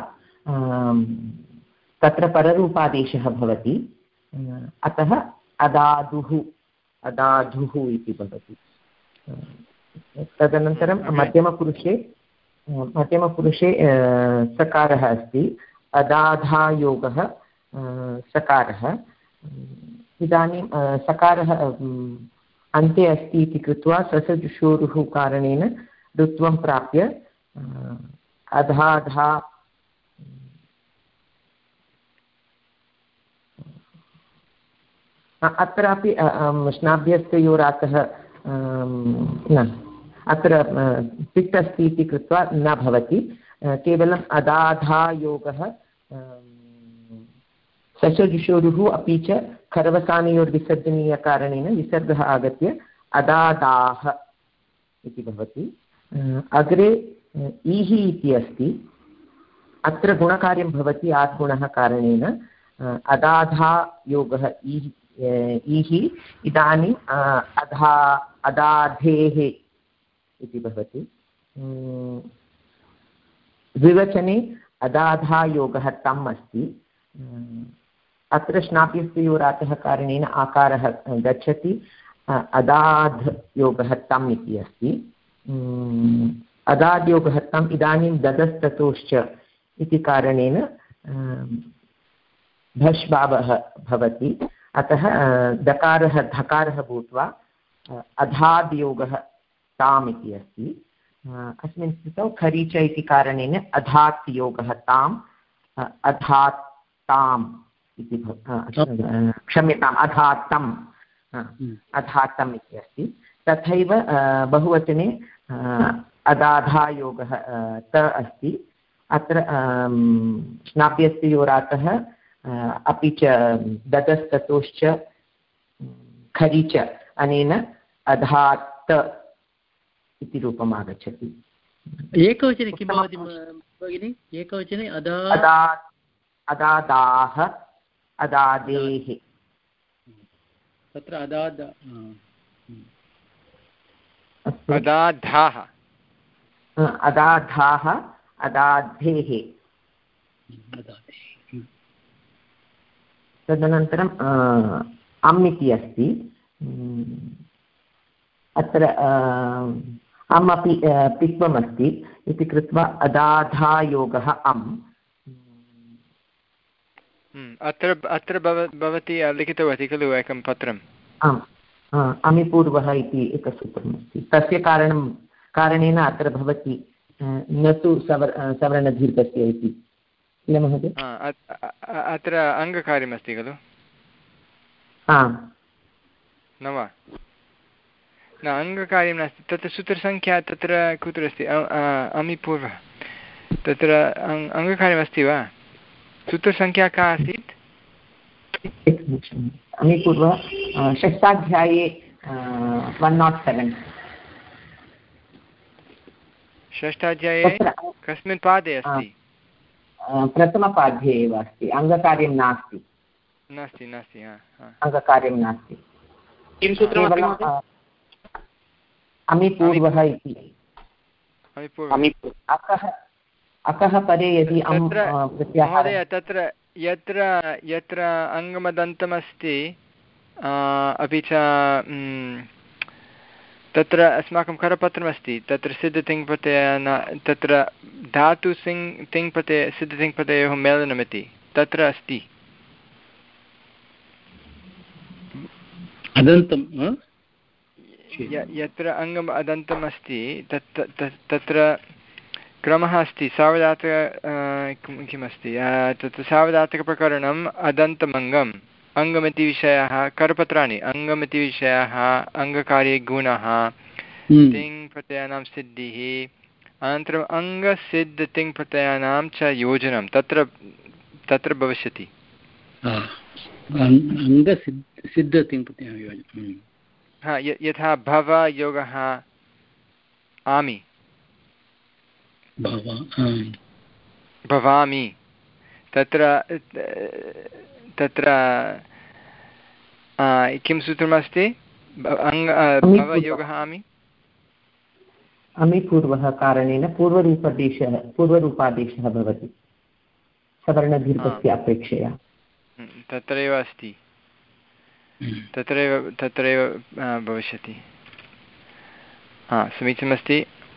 तत्र पररूपादेशः भवति अतः अदाधुः अदाधुः इति भवति तदनन्तरं मध्यमपुरुषे मध्यमपुरुषे सकारः अस्ति अदाधा योगः सकारः इदानीं सकारः अन्ते अस्ति इति कृत्वा ससजुषोरुः कारणेन ऋत्वं प्राप्य अधाधा अत्रापि श्नाभ्यस्तयोरातः न अत्र पित् अस्ति इति कृत्वा न भवति केवलम् अदाधा योगः सशजुषोरुः अपि च खरवसानयोर्विसर्जनीयकारणेन विसर्गः आगत्य अदादाः इति भवति अग्रे ईः इति अस्ति अत्र गुणकार्यं भवति आत्गुणः कारणेन अदाधा योगः ईः ईः इदानीम् अधा अदाधेः इति भवति द्विवचने अदाधा योगः तम् अस्ति अत्र श्नाप्यस्तयोरातः कारणेन आकारः गच्छति अदाध् योगः तम् इति अस्ति अदाद् योगः तम् इदानीं ददस्ततोश्च इति कारणेन भष्भावः भवति अतः दकारः धकारः भूत्वा अधाद् योगः ताम् इति अस्ति अस्मिन् स्थितौ खरीच इति कारणेन अधात् योगः ताम् अधात् ताम् इति क्षम्यताम् अधात्तम् अधात्तम् इति अस्ति तथैव बहुवचने अदाधायोगः त अस्ति। अत्र स्नाप्यस्योरातः अपि च ददस्ततोश्च खरि च अनेन अधात् इति रूपम् आगच्छति। एकवचने किं भवति भगिनि? एकवचने अदा अदादाः अदादेः तत्र अदाद अदाधाः अदाधाः अदाधेः। तदनन्तरम् अम् इति अस्ति। अत्र अम् अपि पित्वमस्ति इति कृत्वा अदाधायोगः अम्। अत्र अत्र भवती लिखितवती खलु एकं पत्रम्। आम् अमिपूर्वः इति एकसूत्रमस्ति। तस्य कारणं कारणेन अत्र भवति न तु सवर् सवर्णदीर्घस्य इति किल महोदय? अत्र अङ्गकार्यमस्ति खलु? आम् न वा? न अङ्गकार्यं नास्ति। तत्र सूत्रसङ्ख्या तत्र कुत्र अस्ति? अमिपूर्वः तत्र अङ्गकार्यमस्ति वा? सूत्रसङ्ख्या का आसीत्? अमिपूर्व षष्ठाध्याये वन् नाट् सेवेन्। षष्ठाध्याये कस्मिन् पादे अस्ति? प्रथमपाध्ये एव अस्ति। अङ्गकार्यं नास्ति नास्ति नास्ति अङ्गकार्यं नास्ति। किं सूत्रमस्ति? अमिपूर्वः इति। अकः अकः परे यदि महोदय तत्र यत्र यत्र अङ्गमदन्तमस्ति अपि च तत्र अस्माकं करपत्रमस्ति तत्र सिद्धतिङ्प्रत्ययन तत्र धातु सिङ् तिङ्प्रत्यय सिद्धतिङ्प्रत्ययोः मेलनमिति तत्र अस्ति। अदन्तं यत्र अङ्गम् अदन्तम् अस्ति तत् तत्र क्रमः अस्ति सावधातक किमस्ति तत्र सावधातकप्रकरणम् अदन्तमङ्गम् अङ्गमिति विषयः करपत्राणि अङ्गमिति विषयः अङ्गकार्ये गुणः तिङ्प्रत्ययानां सिद्धिः अनन्तरम् अङ्गसिद्धतिङ्प्रत्ययानां च योजनं तत्र तत्र भविष्यति। हा यथा भव योगः आमि भवामि तत्र तत्र किं सूत्रमस्ति? भवयोगः आमि अमिपूर्वः कारणेन पूर्वरूपादेशः पूर्वरूपादेशः भवति सवर्णदीर्घस्य अपेक्षया। तत्रैव अस्ति तत्रैव तत्रैव भविष्यति। हा समीचीनमस्ति।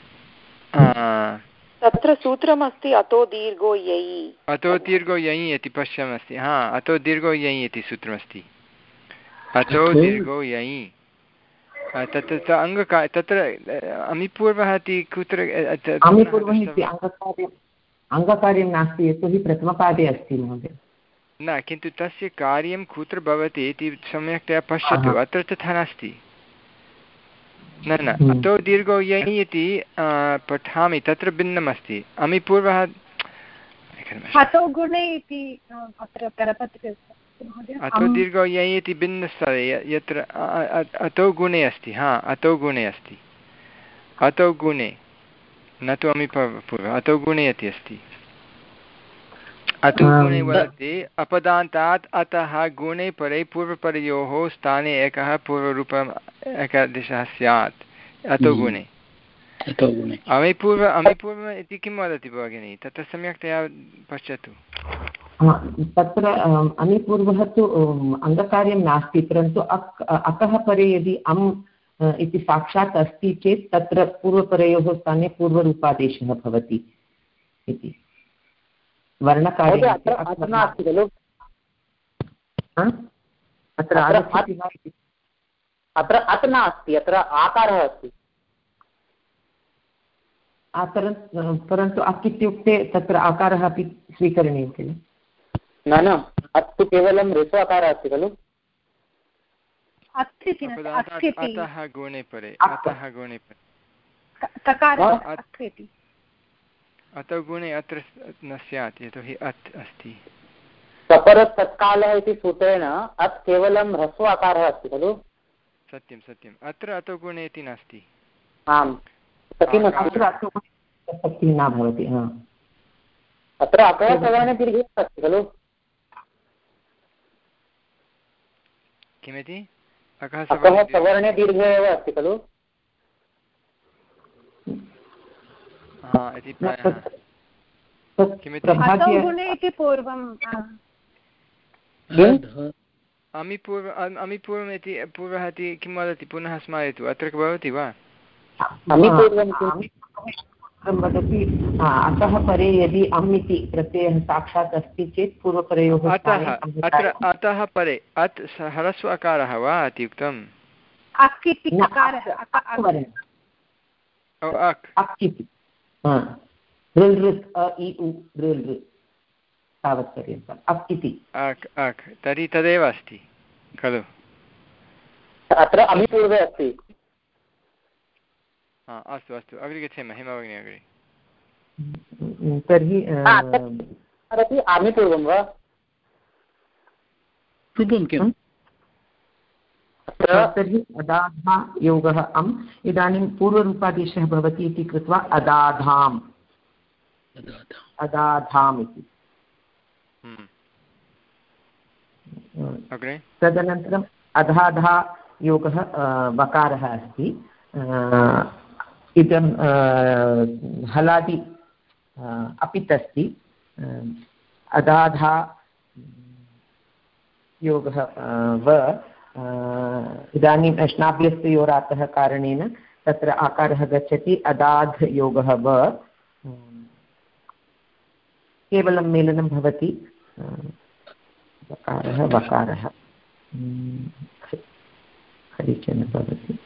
तत्र सूत्रमस्ति अतो दीर्घो ययि अतो दीर्घो ययि इति पश्यामस्ति। हा अतो दीर्घो ययि इति सूत्रमस्ति। अतो दीर्घो ययि तत्र अङ्गका तत्र अमिपूर्वः इति कुत्र? अमिपूर्वः इति अङ्गकार्यम् अङ्गकार्यं नास्ति यतोहि प्रथमपादे अस्ति महोदय। न किन्तु तस्य कार्यं कुत्र भवति इति सम्यक्तया पश्यतु। अत्र तथा नास्ति। न न अतो दीर्घो ययि इति पठामि तत्र भिन्नमस्ति। अमिपूर्वः अतो गुणे इति अत्र करपत्रे अतो दीर्घो ययि इति भिन्नस्थले यत्र अतो गुणे अस्ति। हा अतो गुणे अस्ति। अतो गुणे न तु अमिपूर्वः अतो गुणे इति अस्ति। अतो गुणे वदति अपदान्तात् अतः गुणे परे पूर्वपरयोः स्थाने एकः पूर्वरूपम् एकादशः स्यात् अतो गुणे। अमिपूर्व अमिपूर्व इति किं वदति भगिनि? तत्र सम्यक्तया पश्यतु। तत्र अमिपूर्वः तु अङ्गकार्यं नास्ति परन्तु अक् अकः परे यदि अम् इति साक्षात् अस्ति चेत् तत्र पूर्वपरयोः स्थाने पूर्वरूपादेशः भवति इति वर्णकार्यम्। अत्र नास्ति खलु? अत्र अत्र अत् नास्ति अत्र आकारः अस्ति। परन्तु अक् इत्युक्ते तत्र आकारः अपि स्वीकरणीयं किल? न न अस्तु केवलं ऋस्वाकारः अस्ति खलु? अतः गुणे परे अतः गुणे परे अतः गुणे अत्र न स्यात् यतोहि अत् अस्ति सपरतत्कालः इति सूत्रेण अत् केवलं ह्रस्व आकारः अस्ति खलु सत्यं सत्यम् अत्र अतो गुणे इति नास्ति आम् न भवति अत्र अकः सवर्णे दीर्घे अस्ति खलु किमिति अकः सवर्णे दीर्घे एव अस्ति खलु इति प्रायः किमिति अमि पूर्व अमि पूर्वम् इति पूर्वः इति किं वदति पुनः स्मरतु अत्र भवति वा वदति अतः परे यदि अम् इति प्रत्ययः साक्षात् अस्ति चेत् पूर्वपरयोः अतः अत्र अतः परे अत् ह्रस्व अकारः वा इति उक्तम् तावत्पर्यन्तम् अक् इति अक् अक् तर्हि तदेव अस्ति खलु अत्र अमि पूर्वे अस्ति हा अस्तु अस्तु अग्रे गच्छेम हेमा भगिनी अग्रे तर्हि आमि पूर्वं वा पूर्वं किम् तर्हि अदाधा योगः अम् इदानीं पूर्वरूपादेशः भवति इति कृत्वा अदाधाम् अदाधाम् इति तदनन्तरम् अधाधा योगः वकारः अस्ति इदं हलादि अपित् अस्ति अदाधा योगः व इदानीम् अश्नाभ्यस्तयोरातः कारणेन तत्र आकारः गच्छति अदाध् योगः व केवलं मेलनं भवति वकारः वकारः करिचन भवति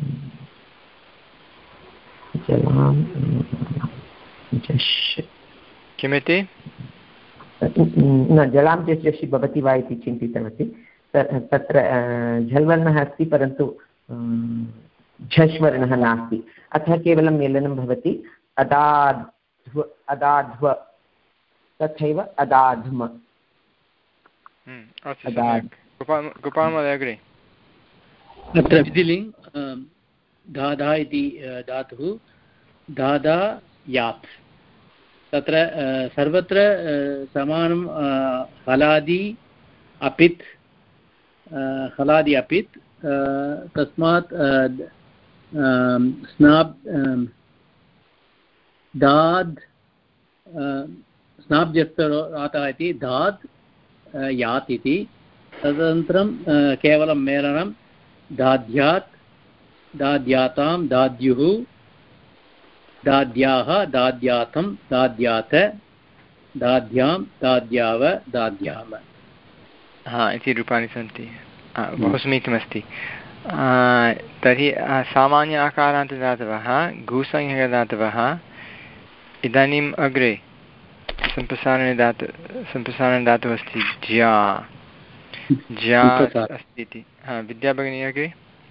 जलां जश् किमिति न जलां जश् भवति वा इति चिन्तितवती तत्र झल्वर्णः अस्ति परन्तु झष् वर्णः नास्ति अतः केवलं मेलनं भवति अदाध्व अदाध्व तथैव अदाध्म अत्र विधिलिङ् धाधा इति धातुः धाधा यात् तत्र सर्वत्र समानं हलादि अपित् हलादि अपित् तस्मात् स्नाब् दाद् स्नाब्जस्तरातः इति दाद् यात् इति तदनन्तरं केवलं मेलनं दाद्यात् दाद्यातां दाद्युः दाद्याः दाद्यातं दाद्यात दाद्यां दाद्याव दाद्याम हा इति रूपाणि सन्ति बहु समीचीनमस्ति तर्हि सामान्य आकारान्तदातवः घुसंज्ञकदातवः इदानीम् अग्रे सम्प्रसारणे धातु सम्प्रसारणदातुः अस्ति ज्या ज्या अस्ति इति हा विद्याभगिनी अग्रे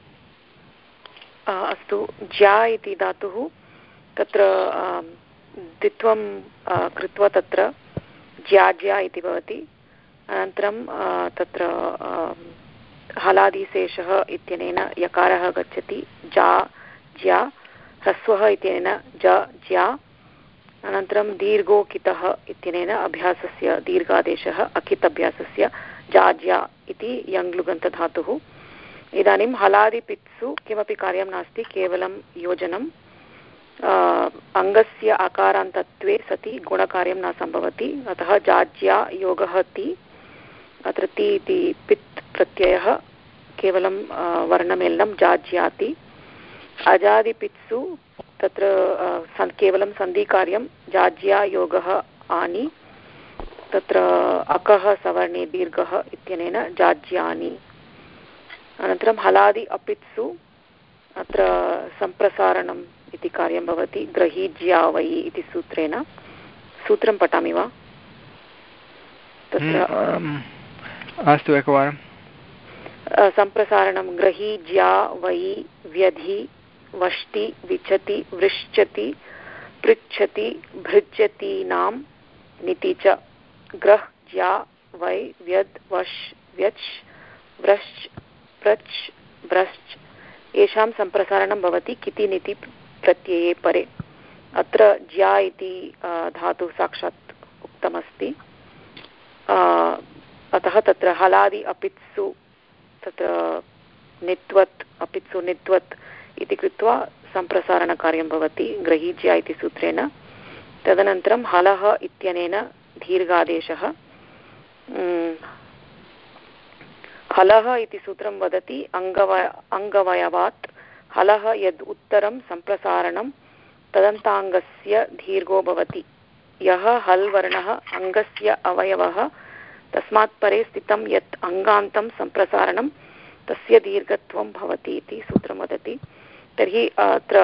अस्तु ज्या इति धातुः तत्र द्वित्वं कृत्वा तत्र ज्या ज्या इति भवति अनन्तरं तत्र हलादिशेषः इत्यनेन यकारः गच्छति जा ज्या ह्रस्वः इत्यनेन ज ज्या अनन्तरं दीर्घोकितः इत्यनेन अभ्यासस्य दीर्घादेशः अकित् अभ्यासस्य जाज्या इति यङ्लुगन्तधातुः इदानीं हलादिपित्सु किमपि कार्यं नास्ति केवलं योजनम् अङ्गस्य आकारान्तत्वे सति गुणकार्यं न सम्भवति अतः जाज्या योगः ति अत्र ति इति पित् प्रत्ययः केवलं वर्णमेलनं जाज्याति अजादिपित्सु तत्र केवलं सन्धिकार्यं जाज्या योगः आनि तत्र अकः सवर्णे दीर्घः इत्यनेन जाज्यानि अनन्तरं हलादि अपित्सु अत्र सम्प्रसारणम् इति कार्यं भवति ग्रहीज्या वै इति सूत्रेण सूत्रं पठामि वा तत्र अस्तु एकवारं सम्प्रसारणं ग्रही ज्या वै व्यधि वष्टि विचति वृश्चति पृच्छति भृज्यतीनां निति च ग्रह ज्या वै व्यद् वश् व्यच् व्रश्च प्रच् व्रश्च येषां सम्प्रसारणं भवति किति निति प्रत्यये परे। अत्र ज्या इति धातुः साक्षात् उक्तमस्ति, अतः तत्र हलादि अपित्सु तत्र नित्वत् अपित्सु नित्वत् इति कृत्वा सम्प्रसारणकार्यं भवति ग्रहीज्या इति सूत्रेण। तदनन्तरं हलः इत्यनेन दीर्घादेशः, हलः इति सूत्रं वदति अङ्गवय अङ्गवयवात् हलः यद् उत्तरं सम्प्रसारणं तदन्ताङ्गस्य दीर्घो भवति। यः हल् वर्णः अङ्गस्य अवयवः तस्मात् परे स्थितं यत् अङ्गान्तं सम्प्रसारणं तस्य दीर्घत्वं भवति इति सूत्रं वदति। तर्हि अत्र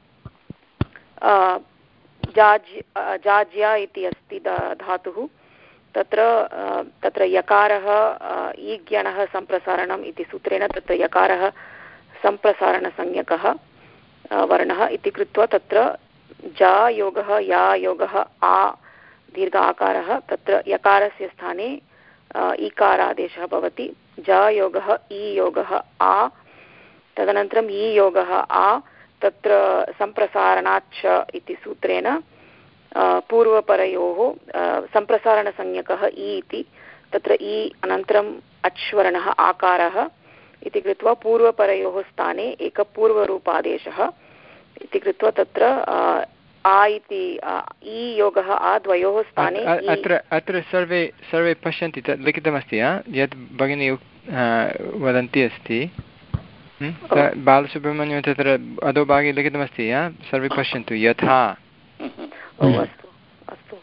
जाज्या इति अस्ति धातुः, तत्र तत्र यकारः ईज्ञणः सम्प्रसारणम् इति सूत्रेण तत्र यकारः सम्प्रसारणसंज्ञकः वर्णः इति कृत्वा तत्र जा योगः या योगः आ दीर्घ आकारः, तत्र यकारस्य स्थाने ईकारादेशः भवति। जा योगः ई योगः आ, तदनन्तरम् ई योगः आ, तत्र सम्प्रसारणाच्च इति सूत्रेण पूर्वपरयोः सम्प्रसारणसंज्ञकः इ इति, तत्र इ अनन्तरम् अच्वर्णः आकारः इति कृत्वा पूर्वपरयोः स्थाने एकः पूर्वरूपादेशः इति कृत्वा तत्र आ इति इ योगः आ द्वयोः स्थाने। अत्र अत्र सर्वे सर्वे पश्यन्ति, तत् लिखितमस्ति यत् भगिनी वदन्ती अस्ति बालसुब्रह्मण्यं, तत्र अधोभागे लिखितमस्ति, सर्वे पश्यन्तु यथा। अस्तु अस्तु,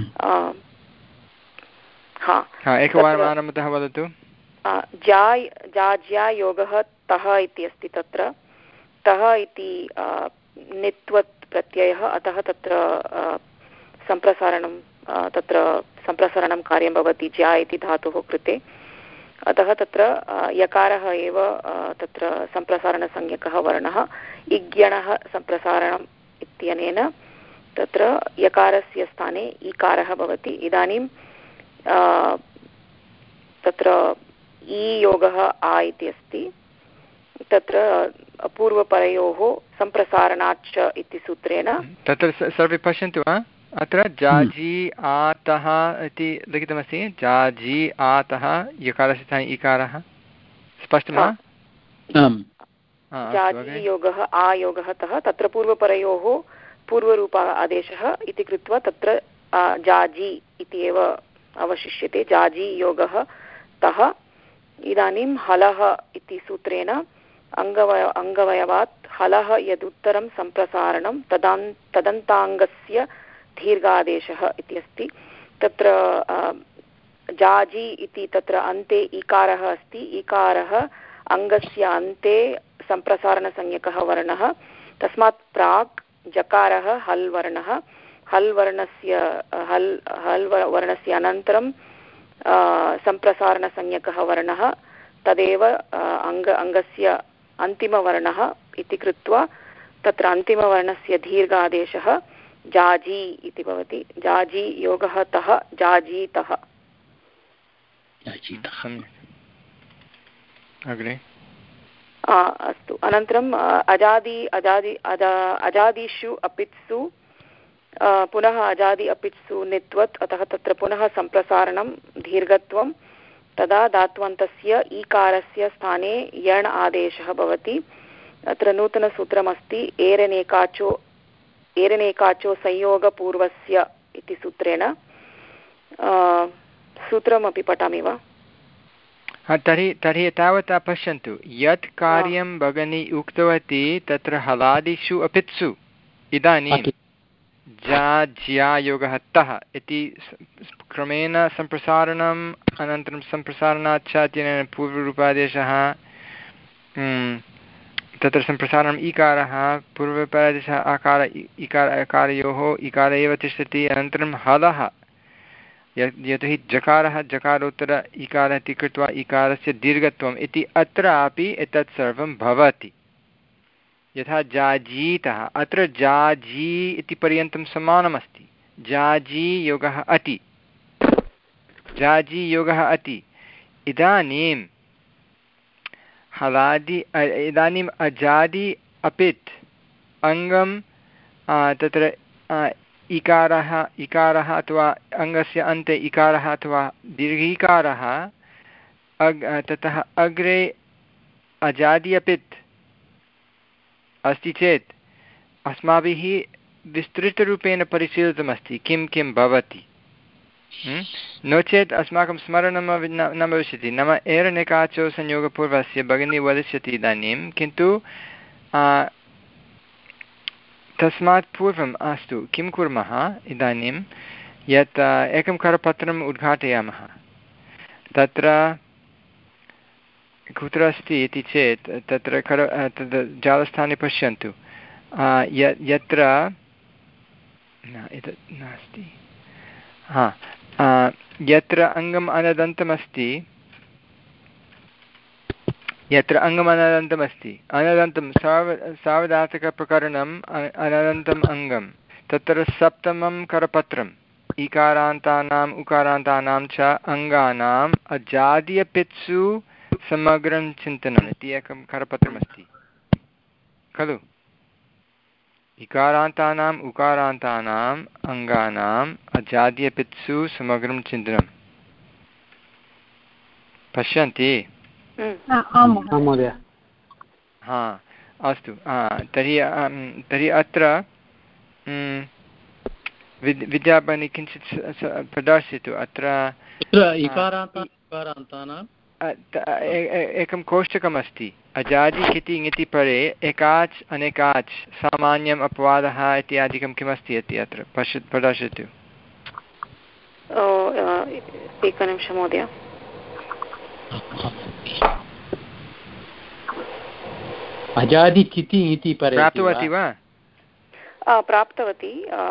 एकवारम् आरम्भतः वदतु। ज्या जाज्या योगः तः इति अस्ति, तत्र तः इति नित्वत् प्रत्ययः, अतः तत्र सम्प्रसारणं तत्र सम्प्रसारणं कार्यं भवति ज्या इति धातुः कृते। अतः तत्र यकारः एव तत्र सम्प्रसारणसंज्ञकः वर्णः, इज्ञणः सम्प्रसारणम् इत्यनेन तत्र यकारस्य स्थाने ईकारः भवति। इदानीं तत्र ई योगः आ इति अस्ति, तत्र पूर्वपरयोः सम्प्रसारणाच्च इति सूत्रेण। तत्र सर्वे पश्यन्तु, अत्र जाजी आतः इति लिखितमस्ति, जाजी आतः यकारस्य स्थाने इकारः, स्पष्टं वा? जाजी योगः आ योगः तः, तत्र पूर्वपरयोः पूर्वरूप आदेशः इति कृत्वा तत्र जाजी इति एव अवशिष्यते, जाजी योगः तः। इदानीं हलः इति सूत्रेण अङ्गवय अङ्गवयवात् हलः यदुत्तरं सम्प्रसारणं तदान् तदन्ताङ्गस्य दीर्घादेशः इति अस्ति। तत्र जाजी इति तत्र अन्ते इकारः अस्ति, इकारः अङ्गस्य अन्ते सम्प्रसारणसंज्ञकः वर्णः, तस्मात् प्राक् जकारः हल् वर्णः, हल् वर्णस्य हल् हल् वर्णस्य अनन्तरं सम्प्रसारणसंज्ञकः वर्णः, तदेव अङ्ग अङ्गस्य अन्तिमवर्णः इति कृत्वा तत्र अन्तिमवर्णस्य दीर्घादेशः जाजी इति भवति। जाजी योगः तः जाजीतः। अग्रे अस्तु, अनन्तरम् अजादि अजादि अजा अजादिषु अपित्सु पुनः अजादि अपित्सु नित्वत्, अतः तत्र पुनः सम्प्रसारणं दीर्घत्वं, तदा धात्वन्तस्य ईकारस्य स्थाने यण् आदेशः भवति। अत्र नूतनसूत्रमस्ति एरनेकाचो एरनेकाचो संयोगपूर्वस्य इति सूत्रेण। सूत्रमपि पठामि वा? तर्हि तर्हि तावता पश्यन्तु, यत् कार्यं भगिनी उक्तवती तत्र हलादिषु अपित्सु, इदानीं जाज्या योगः तः इति क्रमेण सम्प्रसारणम् अनन्तरं सम्प्रसारणाच्च इत्यनेन पूर्वरूपादेशः, तत्र सम्प्रसारणम् ईकारः, पूर्वरूपादेशः आकार इकार अकारयोः इकार एव तिष्ठति, अनन्तरं हलः यतोहि जकारः जकारोत्तर इकारः इति कृत्वा इकारस्य दीर्घत्वम् इति अत्रापि एतत् सर्वं भवति। यथा जाजीतः, अत्र जाजी इति पर्यन्तं समानमस्ति। जाजी योगः अति, जाजी योगः अति। इदानीं हलादि इदानीम् अजादि अपित् अङ्गं तत्र इकारः इकारः अथवा अङ्गस्य अन्ते इकारः अथवा दीर्घीकारः अग् ततः अग्रे अजादि अपित् अस्ति चेत् अस्माभिः विस्तृतरूपेण परिशीलितमस्ति किं किं भवति। नो चेत् अस्माकं स्मरणं न भविष्यति। नाम एरनेकाचो संयोगपूर्वस्य भगिनी वदिष्यति इदानीं, किन्तु तस्मात् पूर्वम् अस्तु किं कुर्मः इदानीं यत् एकं करपत्रम् उद्घाटयामः। तत्र कुत्र अस्ति इति चेत् तत्र कर तद् जालस्थाने पश्यन्तु। यत्र न एतत् नास्ति, हा यत्र अङ्गम् अनदन्तमस्ति, यत्र अङ्गम् अनदन्तमस्ति, अनदन्तं साव सावधातकप्रकरणम् अनदन्तम् अङ्गं, तत्र सप्तमं करपत्रम् इकारान्तानाम् उकारान्तानां च अङ्गानाम् अजादीयपित्सु समग्रं चिन्तनम् इति एकं करपत्रमस्ति खलु। इकारान्तानाम् उकारान्तानाम् अङ्गानाम् अजादीयपित्सु समग्रं चिन्तनं पश्यन्ति? हा अस्तु। तर्हि तर्हि अत्र विद्याभगिनी किञ्चित् प्रदर्शयतु। अत्र एकं कोष्टकमस्ति अजादि किति ङिति परे एकाच् अनेकाच् सामान्यम् अपवादः इत्यादिकं किमस्ति इति अत्र पश्य प्रदर्शयतु। एकनिमिषं महोदय। अजादि किति इति परे प्राप्तवती वा? प्राप्तवती।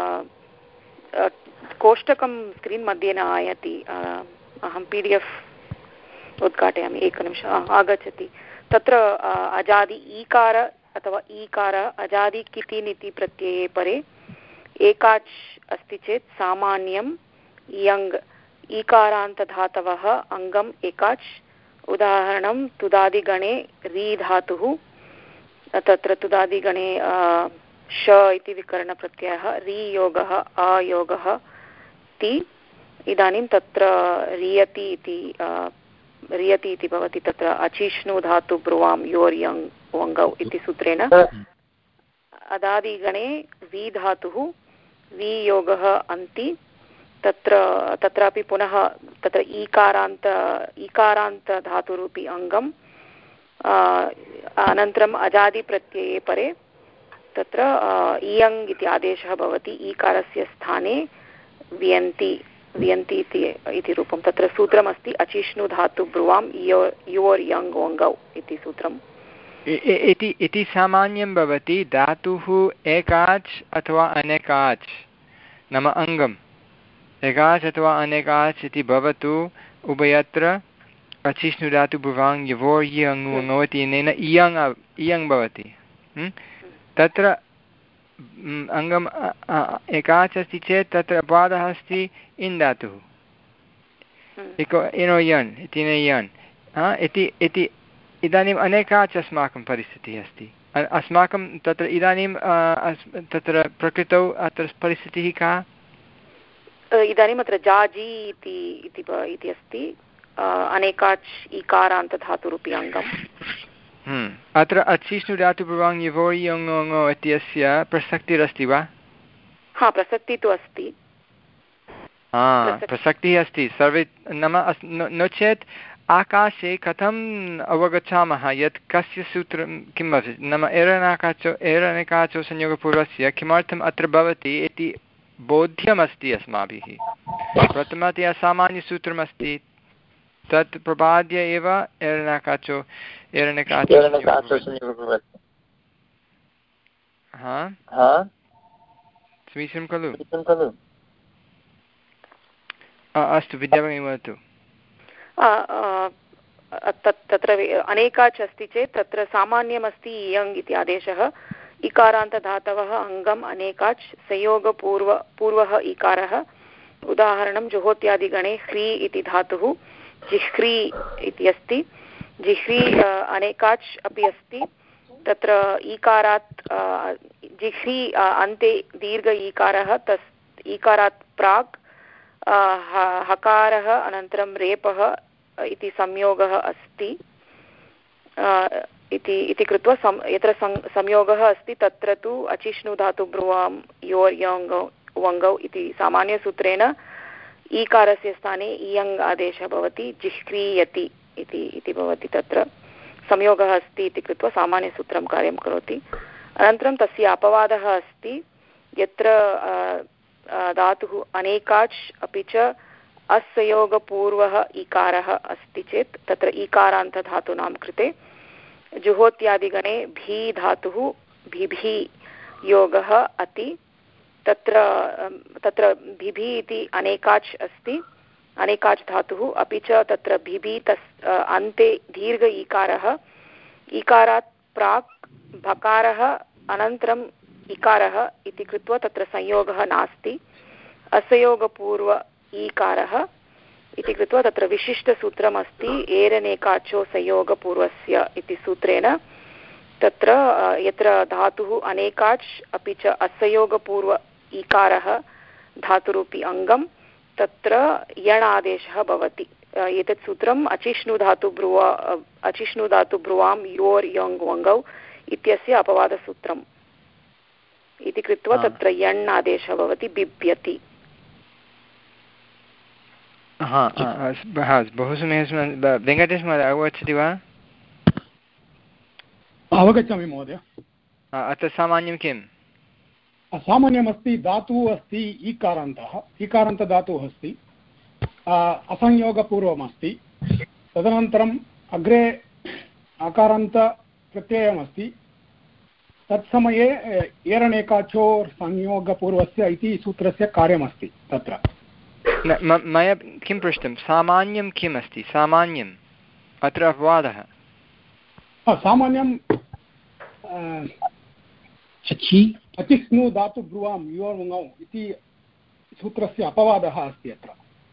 कोष्टकं स्क्रीन् मध्ये न आयाति। अहं पी डि एफ् उद्घाटयामि। एकनिमिषम् आगच्छति। तत्र अजादि ईकार अथवा ईकार अजादि किति इति प्रत्यये परे एकाच् अस्ति चेत् सामान्यं यङ् ईकारान्तधातवः अङ्गम् एकाच्। उदाहरणं तुदादिगणे री धातुः। तत्र तुदादिगणे श इति विकरणप्रत्ययः, री योगः अयोगः ति। इदानीं तत्र रियति इति रियति इति भवति। तत्र अचिष्णु धातु ब्रुवां योर् यङ् वङ्गौ इति सूत्रेण अदादिगणे वी धातुः वी योगः अन्ति। तत्र तत्रापि पुनः तत्र ईकारान्त ईकारान्त धातुरूपी अङ्गम्। अनन्तरम् अजादिप्रत्यये परे तत्र इयङ् इति आदेशः भवति। ईकारस्य स्थाने वियन्ति वियन्ति इति रूपं। तत्र सूत्रमस्ति अचिष्णु धातु ब्रुवां यो योर् यङ् वङ्गौ इति सूत्रम्। इति सामान्यं भवति धातुः एकाच् अथवा अनेकाच् नाम अङ्गम् एकाच् अथवा अनेकाच् इति भवतु। उभयत्र अचिष्णु धातु ब्रुवां यवोर् यङ् वङ्गौ इति अनेन इयङ् इयङ् भवति। तत्र अङ्गम् एकाच् अस्ति चेत् तत्र अपवादः अस्ति इन् धातुः इको इनो यन् इति यन् इति इति। इदानीम् अनेकाच् अस्माकं परिस्थितिः अस्ति। अस्माकं तत्र इदानीं तत्र प्रकृतौ अत्र परिस्थितिः का? इदानीम् अत्र जाजी इति इति अस्ति। अनेकाच् ईकारान्तधातुरूपी अङ्गम्। अत्र अचिष्णु धातु ब्रुवां यवोर् यङ् वङ्गौ इत्यस्य प्रसक्तिरस्ति वा? हा, प्रसक्तिः तु अस्ति। प्रसक्तिः अस्ति सर्वे। नाम नो चेत् आकाशे कथम् अवगच्छामः यत् कस्य सूत्रं किं भवति? नाम एरनेकाचो एरनेकाचो संयोगपूर्वस्य किमर्थम् अत्र भवति इति बोध्यमस्ति अस्माभिः। प्रथमतया सामान्यसूत्रमस्ति तत् प्रपाद्य एव एरनेकाचो एरनेकाचो समीचीनं खलु? अस्तु विद्याभगिनी वदतु। तत्र अनेकाच् अस्ति चेत् तत्र सामान्यमस्ति इयङ् इति आदेशः। इकारान्तधातवः अङ्गम् अनेकाच् संयोगपूर्व पूर्वः इकारः। उदाहरणं जुहोत्यादिगणे ह्री इति धातुः जिह्री इति अस्ति। जिह्री अनेकाच् अपि अस्ति। तत्र ईकारात् जिह्री अन्ते दीर्घ ईकारः, तस् ईकारात् प्राक् हकारः अनन्तरं रेपः इति संयोगः अस्ति इति इति कृत्वा सं यत्र संयोगः अस्ति तत्र तु अचिष्णुधातुब्रुवां योर् यङ् वङ्गौ इति सामान्यसूत्रेण ईकारस्य स्थाने इयङ् आदेशः भवति। जिह्रीयति इति इति भवति। तत्र संयोगः अस्ति इति कृत्वा सामान्यसूत्रं कार्यं करोति। अनन्तरं तस्य अपवादः अस्ति यत्र धातुः अनेकाच् अपि च असंयोगपूर्वः इकारः अस्ति चेत् तत्र ईकारान्तधातूनां कृते जुहोत्यादिगणे भी धातुः भिभि योगः अति। तत्र तत्र भिभि इति अनेकाच् अस्ति, अनेकाच् धातुः, अपि च तत्र भिभि तस् अन्ते दीर्घ ईकारः, ईकारात् प्राक् भकारः अनन्तरम् इकारः इति कृत्वा तत्र संयोगः नास्ति। असंयोगपूर्व ईकारः इति कृत्वा तत्र विशिष्टसूत्रमस्ति एरनेकाचो संयोगपूर्वस्य इति सूत्रेण। तत्र यत्र धातुः अनेकाच् अपि च असंयोगपूर्व ईकारः धातुरूपी अङ्गं तत्र यण् आदेशः भवति। एतत् सूत्रम् अचिष्णुधातुब्रुवा अचिष्णुधातुब्रुवां योर् यङ् वङ्गौ इत्यस्य अपवादसूत्रम् इति कृत्वा तत्र यण् आदेशः भवति बिभ्यति। हा बहु सम्यक्। वेङ्कटेश महोदय अवगच्छति वा? अवगच्छामि महोदय। अत्र सामान्यं किम्? सामान्यमस्ति धातुः अस्ति ईकारान्तः, ईकारान्तधातुः अस्ति, असंयोगपूर्वमस्ति, तदनन्तरम् अग्रे अकारान्तप्रत्ययमस्ति, तत्समये एरनेकाचोर् संयोगपूर्वस्य इति सूत्रस्य कार्यमस्ति। तत्र मया किं पृष्टं, सामान्यं किम् अस्ति? सामान्यम् अत्र अपवादः। सामान्यं अचिष्णु धातु ब्रुवां योर् इति सूत्रस्य अपवादः अस्ति अत्र।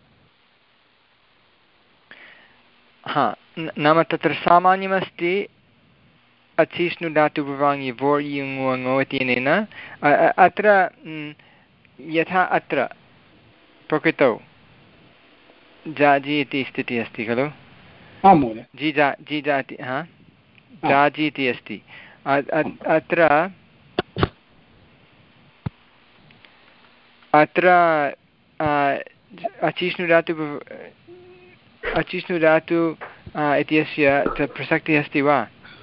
हा, नाम तत्र सामान्यमस्ति अचिष्णु धातु ब्रुवां योर् युङ् इत्यनेन। अत्र यथा अत्र प्रकृतौ जाजि इति स्थितिः अस्ति खलु? आं महोदय। जी जा जी जाति हा जाजि इति अस्ति। अत्र अत्र अचिष्णु धातु अचिष्णु धातु इत्यस्य प्रसक्तिः अस्ति वा?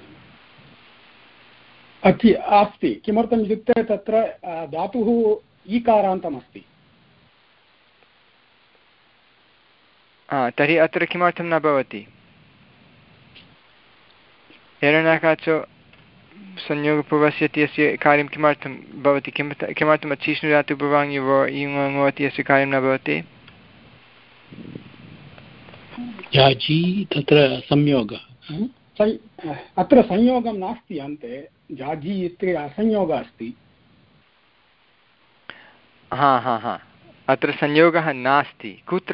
अस्ति अस्ति। किमर्थम् इत्युक्ते तत्र धातुः ईकारान्तमस्ति। तर्हि अत्र किमर्थं न भवति? एरणाकाचो संयोगपूर्वस्य इत्यस्य कार्यं किमर्थं भवति? किं किमर्थम् अचिष्णु धातु पूर्वाङ् युङ् इत्यस्य कार्यं न भवति? जाजि तत्र संयोगः, अत्र संयोगं नास्ति अन्ते। जाजि इति असंयोगः अस्ति। हा हा हा अत्र संयोगः नास्ति। कुत्र?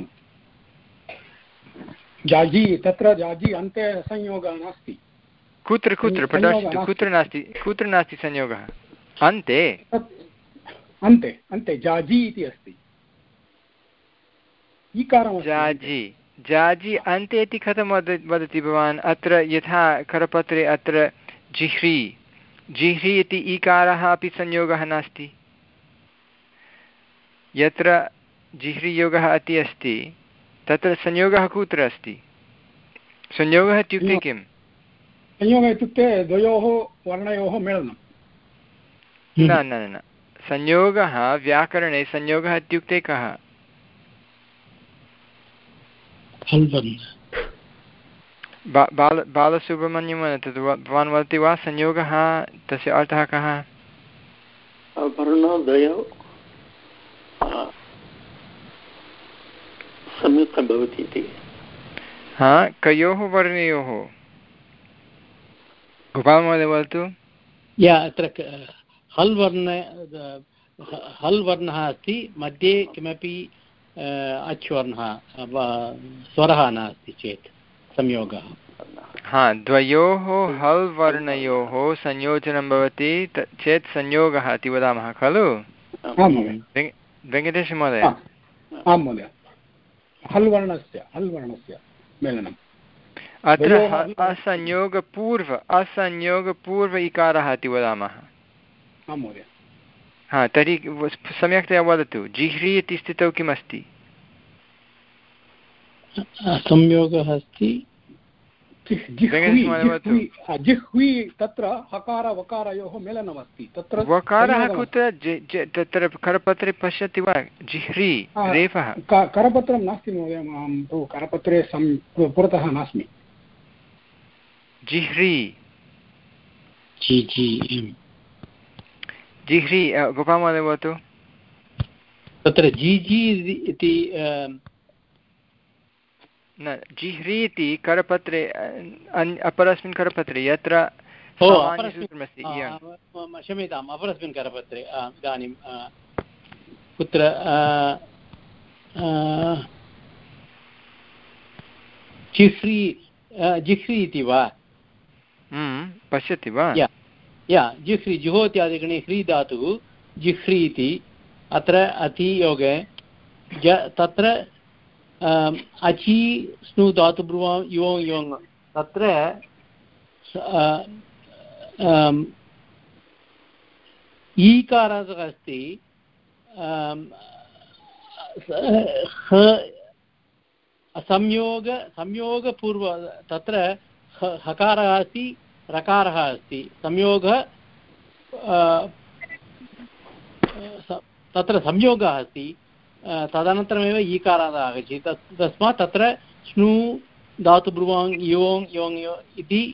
जाजि तत्र जाजि अन्ते संयोगः नास्ति। कुत्र कुत्र प्रदर्शयतु। कुत्र नास्ति? कुत्र नास्ति संयोगः? अन्ते अन्ते अन्ते जाजि इति अस्ति। जाजि जाजि अन्ते इति कथं वद वदति भवान्? अत्र यथा करपत्रे अत्र जिह्री जिह्री इति ईकारः अपि संयोगः नास्ति। यत्र जिह्रीयोगः अति अस्ति तत्र संयोगः कुत्र अस्ति? संयोगः इत्युक्ते किम्? संयोगः इत्युक्ते द्वयोः वर्णयोः मेलनं। न न न संयोगः व्याकरणे संयोगः इत्युक्ते कः? बाल बालसुब्रह्मण्यं वदतु। भवान् वदति वा संयोगः तस्य अर्थः कः? वर्णद्वयौ सम्यक् भवति इति। हा कयोः वर्णयोः गोपालमहोदय वदतु। या अत्र हल् वर्ण हल् वर्णः अस्ति, मध्ये किमपि अच् वर्णः स्वरः नास्ति चेत् संयोगः। हा द्वयोः हल् वर्णयोः संयोजनं भवति चेत् संयोगः इति वदामः खलु वेङ्कटेशमहोदय? आं महोदय, हल् वर्णस्य हल् वर्णस्य मेलनम्। अत्र असंयोगपूर्व असंयोगपूर्व इकारः इति वदामः। आं महोदय। हा तर्हि सम्यक्तया वदतु, जिह्री इति स्थितौ किमस्ति? संयोगः अस्ति। जिह्वी तत्र हकार वकारयोः मेलनमस्ति। तत्र वकारः कुत्र? तत्र करपत्रे पश्यति वा? जिह्री रेफः करपत्रं नास्ति महोदय, अहं तु करपत्रे पुरतः नास्मि। जिह्री जिह्री गोपालमहोदय वदतु। तत्र जि जि इति न जिह्री इति करपत्रे अपरस्मिन् करपत्रे यत्र सूत्रमस्ति। क्षम्यताम्, अपरस्मिन् करपत्रे इदानीं कुत्र जिह्री जिह्री इति वा पश्यति वा? या जिह्री जुहोत्यादिगणे ह्री धातुः जिह्री इति अत्र अतियोगे तत्र अचि स्नु धातु ब्रुवां योङ् योङ् तत्र ईकारः अस्ति, संयोग संयोगपूर्व तत्र हकारः अस्ति, रकारः अस्ति, संयोगः तत्र संयोगः अस्ति, तदनन्तरमेव ईकाराः आगच्छति। तस् तस्मात् तत्र स्नु धातु ब्रुवाङ् योङ् योङ् यो इति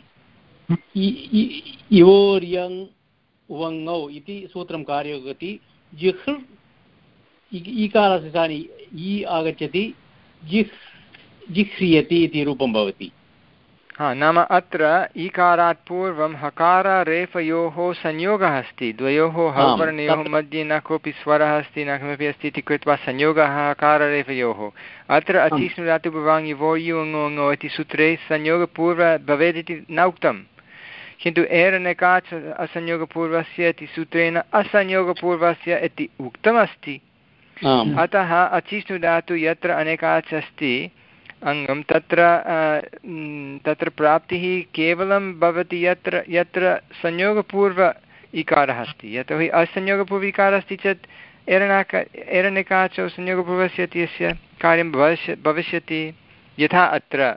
योर्यङ् उवङ्गौ इति सूत्रं कार्ययति। जिह् ईकारस्य स्थाने इ आगच्छति, जिह् जिह्रियति इति रूपं भवति। हा नाम अत्र ईकारात् पूर्वं हकाररेफयोः संयोगः अस्ति, द्वयोः हवर्णयोः मध्ये न कोऽपि स्वरः अस्ति न किमपि अस्ति इति कृत्वा संयोगः हकाररेफयोः। अत्र अचिष्णु धातु भवाङ् वो युङो इति सूत्रे संयोगपूर्व भवेत् इति न उक्तं, किन्तु एरनेकाच् असंयोगपूर्वस्य इति सूत्रेण असंयोगपूर्वस्य इति उक्तमस्ति। अतः अचिष्णु धातु यत्र अनेकाच् अस्ति अङ्गं तत्र तत्र प्राप्तिः केवलं भवति यत्र यत्र संयोगपूर्व इकारः अस्ति। यतोहि असंयोगपूर्व इकारः अस्ति चेत् एरणाक एरनिकाचौ संयोगपूर्वस्य इत्यस्य कार्यं भविष्य भविष्यति। यथा अत्र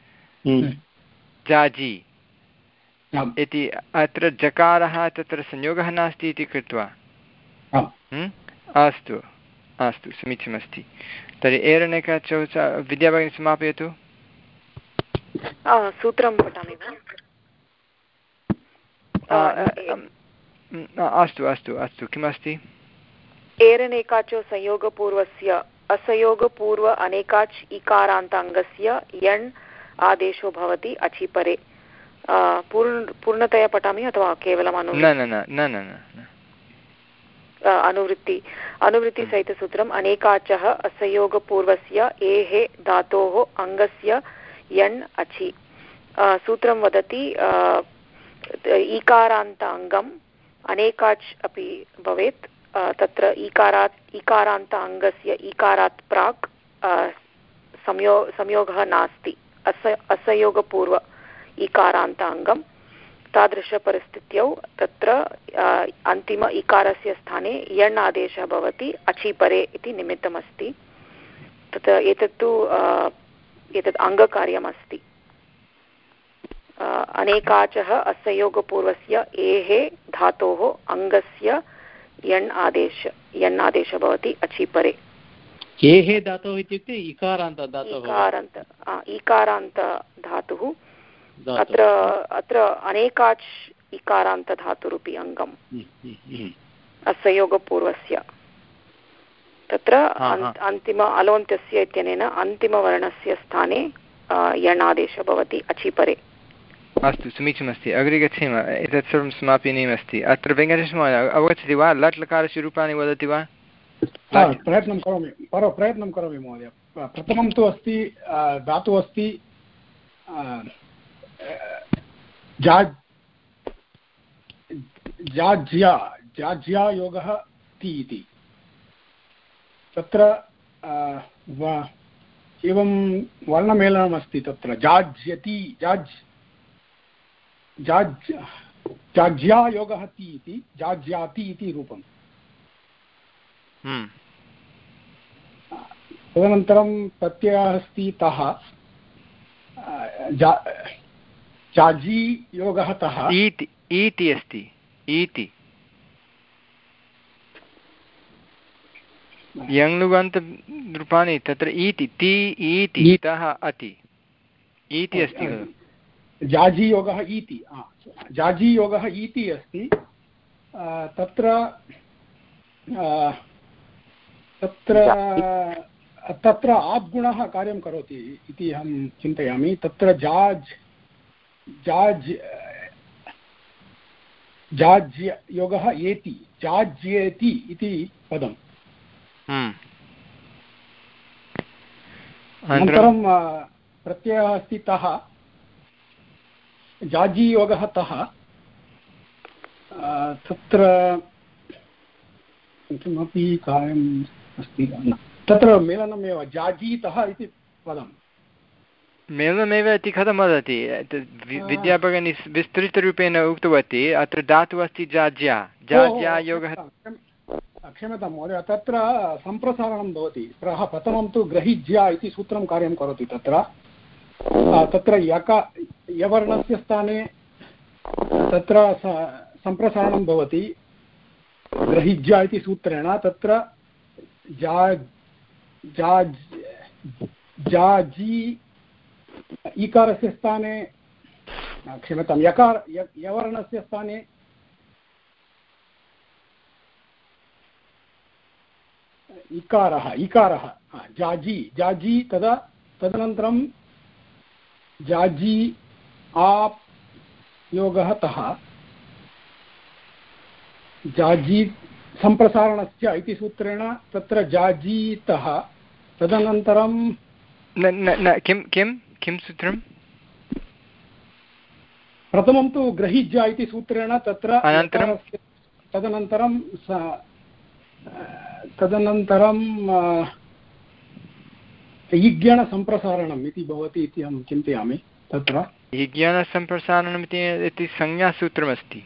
जाजी इति अत्र जकारः तत्र संयोगः नास्ति इति कृत्वा अस्तु अस्तु समीचीनमस्ति। तर्हि एरनेकाचौ विद्याभगिनी समापयतु। सूत्रं पठामि वा? अस्तु अस्तु अस्तु किमस्ति? एरनेकाचो संयोगपूर्वस्य असंयोगपूर्व अनेकाच् इकारान्ताङ्गस्य यण् आदेशो भवति अचिपरे। पूर्ण पूर्णतया पठामि अथवा केवलम् अनु न न न न अनुवृत्ति अनुवृत्तिसहितसूत्रम् अनेकाचः असंयोगपूर्वस्य एः धातोः अङ्गस्य यण् अचि। सूत्रं वदति ईकारान्त अङ्गम् अनेकाच् अपि भवेत्, तत्र ईकारात् ईकारान्त अङ्गस्य ईकारात् प्राक् संयो संयोगः नास्ति, अस असंयोगपूर्व ईकारान्त अङ्गम्। तादृशपरिस्थित्यौ तत्र अन्तिम इकारस्य स्थाने यण् आदेशः भवति अचिपरे इति निमित्तमस्ति। तत् एतत्तु एतत् अङ्गकार्यमस्ति। अनेकाचः असंयोगपूर्वस्य एः धातोः अङ्गस्य यण् आदेश यण् आदेशः भवति अचिपरे। एः धातुः इत्युक्ते इकारान्त धातुः इकारान्त इकारान्त धातुः अत्र अत्र अनेकाच् इकारान्त धातुरूपी अङ्गम् असंयोगपूर्वस्य। तत्र अन्तिम अलोन्त्यस्य इत्यनेन अन्तिमवर्णस्य स्थाने यणादेशः भवति अचिपरे। अस्तु समीचीनमस्ति, अग्रे गच्छेम। एतत् सर्वं समापनीयमस्ति। अत्र वेङ्कटेशमहोदय अवगच्छति वा? लट् लकारस्य रूपाणि वदति वा? प्रयत्नं करोमि प्रयत्नं करोमि महोदय। प्रथमं तु अस्ति धातुः अस्ति जाज्या जाज्या योगः ति इति। तत्र एवं वर्णमेलनमस्ति तत्र जाज्यति जाज् जाज् जाज्या योगः ति इति जाज्याति इति रूपम्। तदनन्तरं प्रत्ययः अस्ति तः जाजी योगः तः इति इति अस्ति इति यङ्लुगन्तरूपाणि तत्र इति ति इति तः अति इति अस्ति खलु। जाजी योगः इति जाजी योगः इति अस्ति। तत्र तत्र तत्र आद्गुणः कार्यं करोति इति अहं चिन्तयामि। तत्र जाज् जाज् जाज्य योगः एति जाज्येति इति पदम्। अनन्तरं प्रत्ययः अस्ति तः जाजी योगः तः। तत्र किमपि कार्यम् अस्ति तत्र मेलनमेव जाजीतः इति पदं मेलनमेव इति कथं वदति? विद्याभगिनी विस्तृतरूपेण उक्तवती अत्र धातुः अस्ति जाज्या जाज्या योगः। क्षम्यतां महोदय, तत्र सम्प्रसारणं भवति। प्रथमं तु ग्रहिज्या इति सूत्रं कार्यं करोति। तत्र तत्र यक यवर्णस्य स्थाने तत्र सम्प्रसारणं भवति ग्रहिज्या इति सूत्रेण। तत्र जा जाज् जाजी इकारस्य स्थाने क्षम्यतां यकार यवर्णस्य स्थाने इकारः इकारः जाजी जाजी तदा तदनन्तरं जाजी आप् योगः तः जाजी सम्प्रसारणस्य इति सूत्रेण तत्र जाजीतः तदनन्तरं न न किं किं किं सूत्रं? प्रथमं तु ग्रहिज्या इति सूत्रेण तत्र अनन्तरं तदनन्तरं तदनन्तरं इज्ञानसम्प्रसारणम् इति भवति इति अहं चिन्तयामि। तत्र इज्ञानसम्प्रसारणम् इति संज्ञासूत्रमस्ति।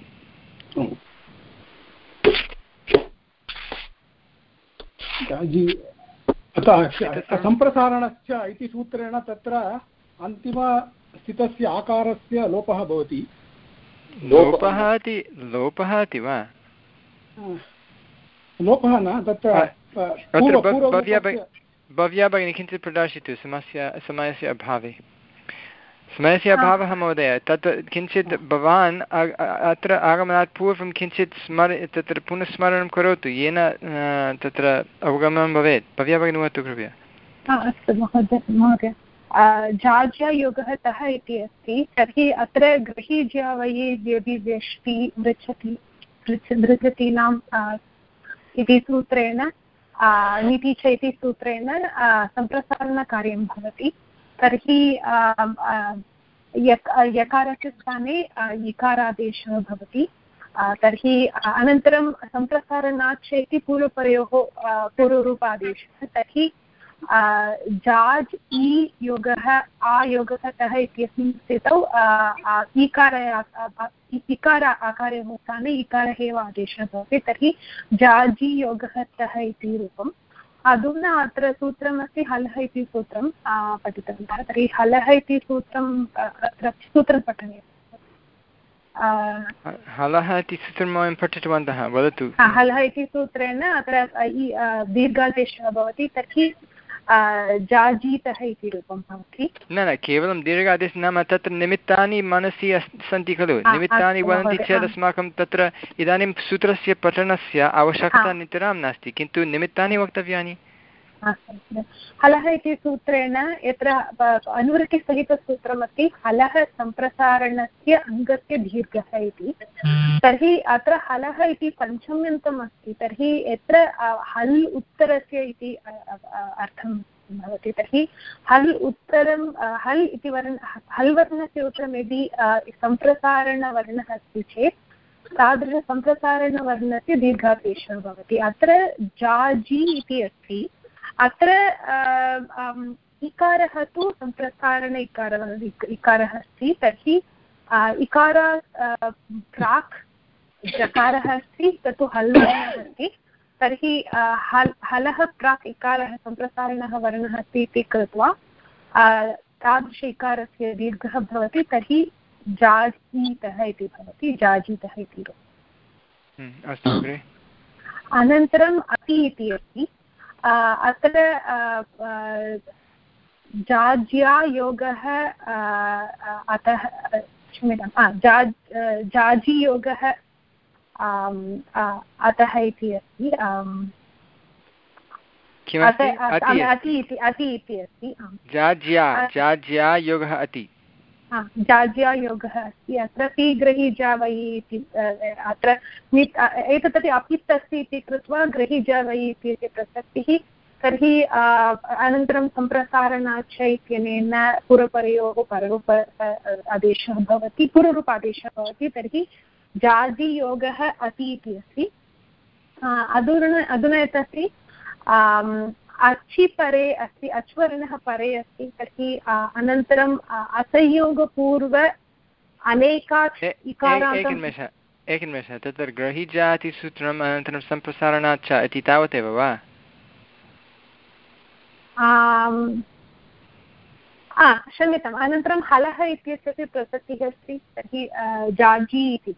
अतः सम्प्रसारणस्य इति सूत्रेण तत्र अन्तिमस्थितस्य आकारस्य लोपः भवति। लोपः इति लोपः इति वा? लोपः न तत्र भव्या भगिनी किञ्चित् प्रदर्शयतु समस्या समयस्य अभावे। समयस्य अभावः महोदय तत् किञ्चित् भवान् अत्र आगमनात् पूर्वं किञ्चित् स्मर तत्र पुनः स्मरणं करोतु येन तत्र अवगमनं भवेत्। भव्या भगिनी वदतु कृपया। अस्तु महोदय महोदय जाज्या योगः तः इति अस्ति। तर्हि अत्र गृहीज्यावयि यदि व्यष्टि पृच्छति पृच्छतीनां इति सूत्रेण नीति च इति सूत्रेण सम्प्रसारणकार्यं भवति। तर्हि यकारस्य स्थाने इकारादेशः भवति। तर्हि अनन्तरं सम्प्रसारणात् च इति पूर्वपरयोः पूर्वरूपादेशः। तर्हि जाज् इ योगः आयोगः तः इत्यस्मिन् स्थितौ इकार इकार आकारयोः स्थाने इकारः एव आदेशः भवति। तर्हि जाजि योगः तः इति रूपम्। अधुना अत्र सूत्रमस्ति हलः इति सूत्रं पठितवन्तः। तर्हि हलः इति सूत्रम् अत्र सूत्रं पठनीयम्। हलः इति सूत्रं वयं पठितवन्तः, वदतु। हलः इति सूत्रेण अत्र दीर्घादेशः भवति। तर्हि जाजीतः इति रूपं भवति। न न केवलं दीर्घादेशः नाम तत्र निमित्तानि मनसि सन्ति खलु, निमित्तानि वदन्ति चेत् अस्माकं तत्र इदानीं सूत्रस्य पठनस्य आवश्यकता नितरां नास्ति, किन्तु निमित्तानि वक्तव्यानि। हलः इति सूत्रेण यत्र अनुवृत्तिसहितसूत्रमस्ति हलः सम्प्रसारणस्य अङ्गस्य दीर्घः इति, तर्हि अत्र हलः इति पञ्चम्यन्तम् अस्ति, तर्हि यत्र हल् उत्तरस्य इति अर्थं भवति, तर्हि हल् उत्तरं हल् इति वर्ण हल् वर्णस्य उत्तरं यदि सम्प्रसारणवर्णः अस्ति चेत् तादृशसम्प्रसारणवर्णस्य दीर्घादेशः भवति। अत्र जाजि इति अस्ति, अत्र इकारः तु सम्प्रसारण इकारः इकारः अस्ति, तर्हि इकारात् प्राक् जकारः अस्ति, तत्तु हल् वर्णः अस्ति, तर्हि हल् हलः प्राक् इकारः सम्प्रसारणः वर्णः अस्ति इति कृत्वा तादृश इकारस्य दीर्घः भवति, तर्हि जाजीतः इति भवति, जाजीतः इति। अनन्तरम् अति इति अस्ति, अत्र जाज्या योगः अतः क्षम्यतां जाजि योगः अतः इति अस्ति, अति इति अति इति अस्ति, जाज्या जाज्या योगः अति, जाज्या योगः अस्ति। अत्र तिग्रही जावयि इति अत्र एतदपि अपित् अस्ति इति कृत्वा ग्रही जावयि इत्यस्य प्रसक्तिः, तर्हि अनन्तरं सम्प्रसारणाच्च इत्यनेन पुरपरयोः पररूप आदेशः भवति, पुररूपादेशः भवति, तर्हि जाजियोगः अति इति अस्ति। अधुना अधुना यत् अस्ति अचि परे अस्ति, अच्वर्णः परे अस्ति, तर्हि अनन्तरम् असंयोगपूर्व अनेकात् इकारान्तं एकनिमेषः तत्र ग्रहीजा इति सूत्रम् अनन्तरं सम्प्रसारणाच्च इति तावदेव वा? क्षम्यताम्, अनन्तरं हलः इत्यस्य प्रसक्तिः अस्ति, तर्हि जाजी इति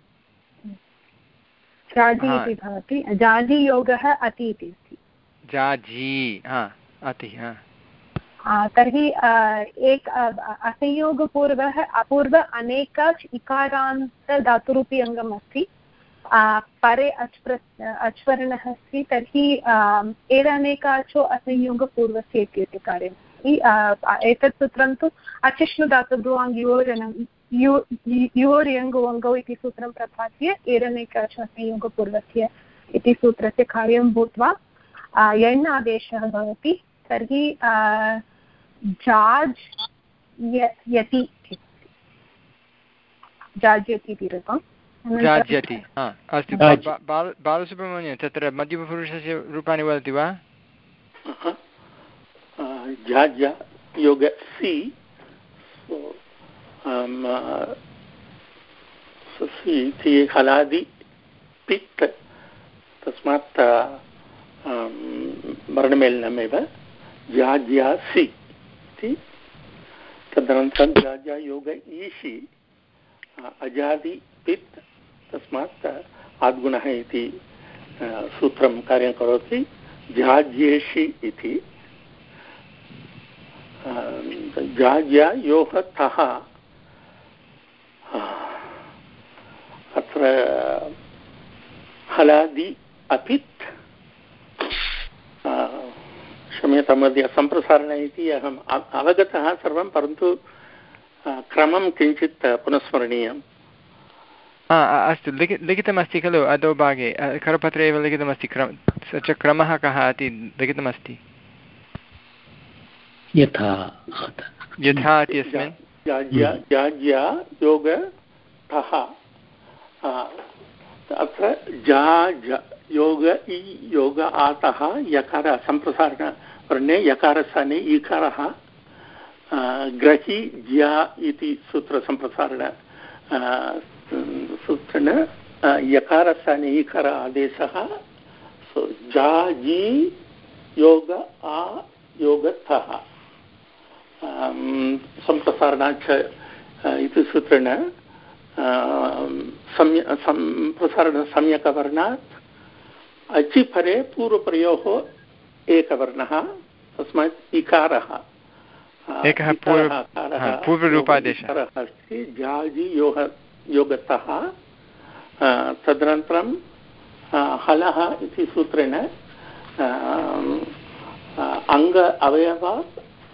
जाजी इति भवति, जाजियोगः अति इति अस्ति, जाजी अति। तर्हि एक असंयोगपूर्वः अपूर्व अनेकाच् इकारान्तधातुरूपी अङ्गम् अस्ति, परे अच् प्र अच्वर्णः अस्ति, तर्हि एरनेकाचो असंयोगपूर्वस्य इत्येतत् कार्यम् अस्ति। एतत् सूत्रं तु अचिष्णुधातुभ्रुवाङ् युवोर्यङ्गुवङ्गौ इति सूत्रं प्रपाद्य एरनेकाचो असंयोगपूर्वस्य इति सूत्रस्य कार्यं भूत्वा यण् आदेशः भवति, तर्हि जाज् यति जाज्यति इति रूपं जाज्यति। अस्तु बालसुब्रह्मण्यं, तत्र मध्यमपुरुषस्य रूपाणि वदति वा? जाज्य योग सि इति हलादि पित्, तस्मात् वर्णमेलनमेव जाज्यासि इति। तदनन्तरं जाज्या योग ईशि अजादि पित्, तस्मात् आद्गुणः इति सूत्रं कार्यं करोति, जाज्येषि इति। जाज्या योः तः, अत्र हलादि अपित्, क्षम्यतां मध्ये सम्प्रसारण इति अहम् अवगतः सर्वं, परन्तु क्रमं किञ्चित् पुनस्मरणीयम्। अस्तु, लिखि लिखितमस्ति खलु अधोभागे, करपत्रे एव लिखितमस्ति, क्रम स च क्रमः कः इति लिखितमस्ति। यथा यथा इत्यस्मिन् जाज्या योग तः, अत्र जाज योग इ योग आतः यकार सम्प्रसारणवर्णे यकारस्थाने ईकारः, ग्रही ज्या इति सूत्रसम्प्रसारण सूत्रेण यकारस्थाने ईकार आदेशः, जाजी योग आ योगतः सम्प्रसारणाच्च इति सूत्रेण सम्य सम्प्रसारणसम्यकवर्णात् अचि परे पूर्वपरयोः एकवर्णः, तस्मात् इकारः एकः पूर्वरूपादेशः अस्ति जाजि योग योगतः तदनन्तरं हलः इति सूत्रेण अङ्ग अवयवात्